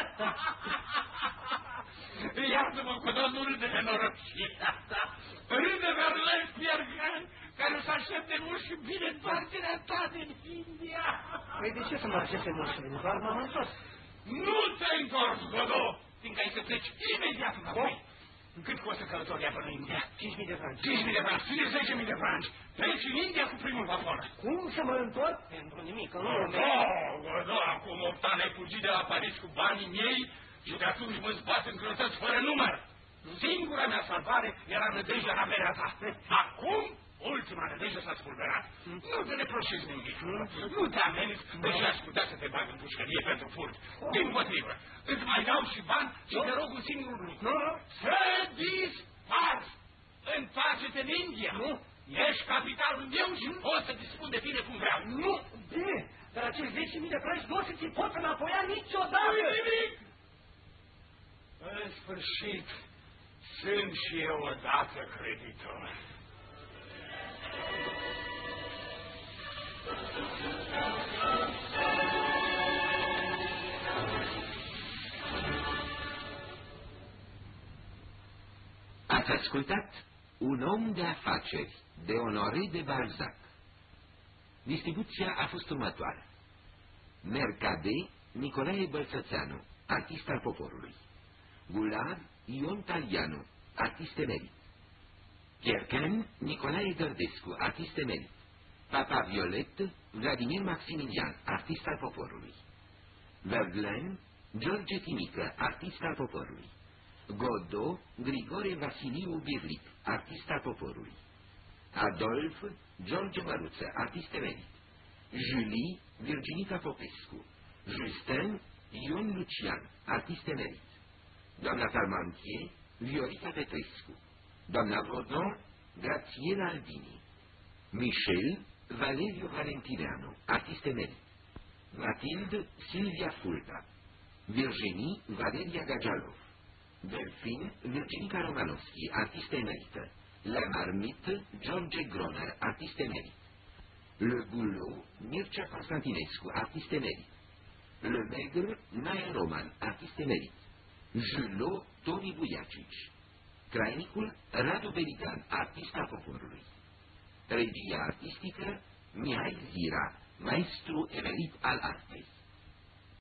Iartă-mă, Godot, nu râde de norocirea asta. Râde Verlaine, Pierre Quin, care o să aștepte mult și bine întoarcerea ta din India. Păi de ce să mă aștepte mult și bine? Doar m-am întors. Nu te-ai întors, Godot, fiindcă ai să pleci imediat înapoi. Cât costă călătoria până în India? 5.000 de franci. 5.000 de franci, fie 10.000 de franci. Pleci în India cu primul vapor. Cum să mă întorc? Pentru nimic, că nu Godot, acum 8 ani ai fugit de la Paris cu banii miei și de atunci mă zbat în greutăți fără număr. Singura mea salvare era nădejdea în averea ta. Acum, ultima nădejde s-a spulberat. Nu te reproșezi nimic. Nu te amenzi, deși aș putea să te bag în pușcărie pentru furt. Dimpotrivă, îți mai dau și bani și te rog un singur lucru. Să disparți! Întoarce-te în India. Nu. Ești capitalul meu și pot să dispun de tine cum vreau. Nu. Bine, dar acești 10.000 de franci nu o să ți pot înapoia niciodată. Nu-i nimic. În sfârșit, sunt și eu odată creditor. Ați ascultat Un om de afaceri de Honoré de Balzac. Distribuția a fost următoare: Mercader, Nicolae Bălțățeanu, artist al poporului; Gulard, Ion Talianu, artist emerit; Pierre Quin, Nicolae Gărdescu, artist emerit; Papa Violet, Vladimir Maximilian, artist al poporului; Verlaine, George Timică, artist al poporului; Godot, Grigore Vasiliu Birlic, artist al poporului; Adolf, George Măruță, artist emerit; Julie, Virginica Popescu; Justin, Ion Lucian, artist emerit; doamna Parmentier, Viorica Petrescu, doamna Rodon, Grațiela Albini, Michel Valeriu Valentineanu, artist emerit, Matilde Silvia Fulda, Virginie Valeria Gagialov, Delphine Virginica Romanovski, artist emerită, La Marmite George Groner, artist emerit, Le Boulot Mircea Constantinescu, artist emerit, Le Maigre Naia Roman, artist emerit, Julot Toni Buiacici, Trainicul Radu Berigan, artist al poporului, regia artistică Mihai Zira, maestru emerit al artei.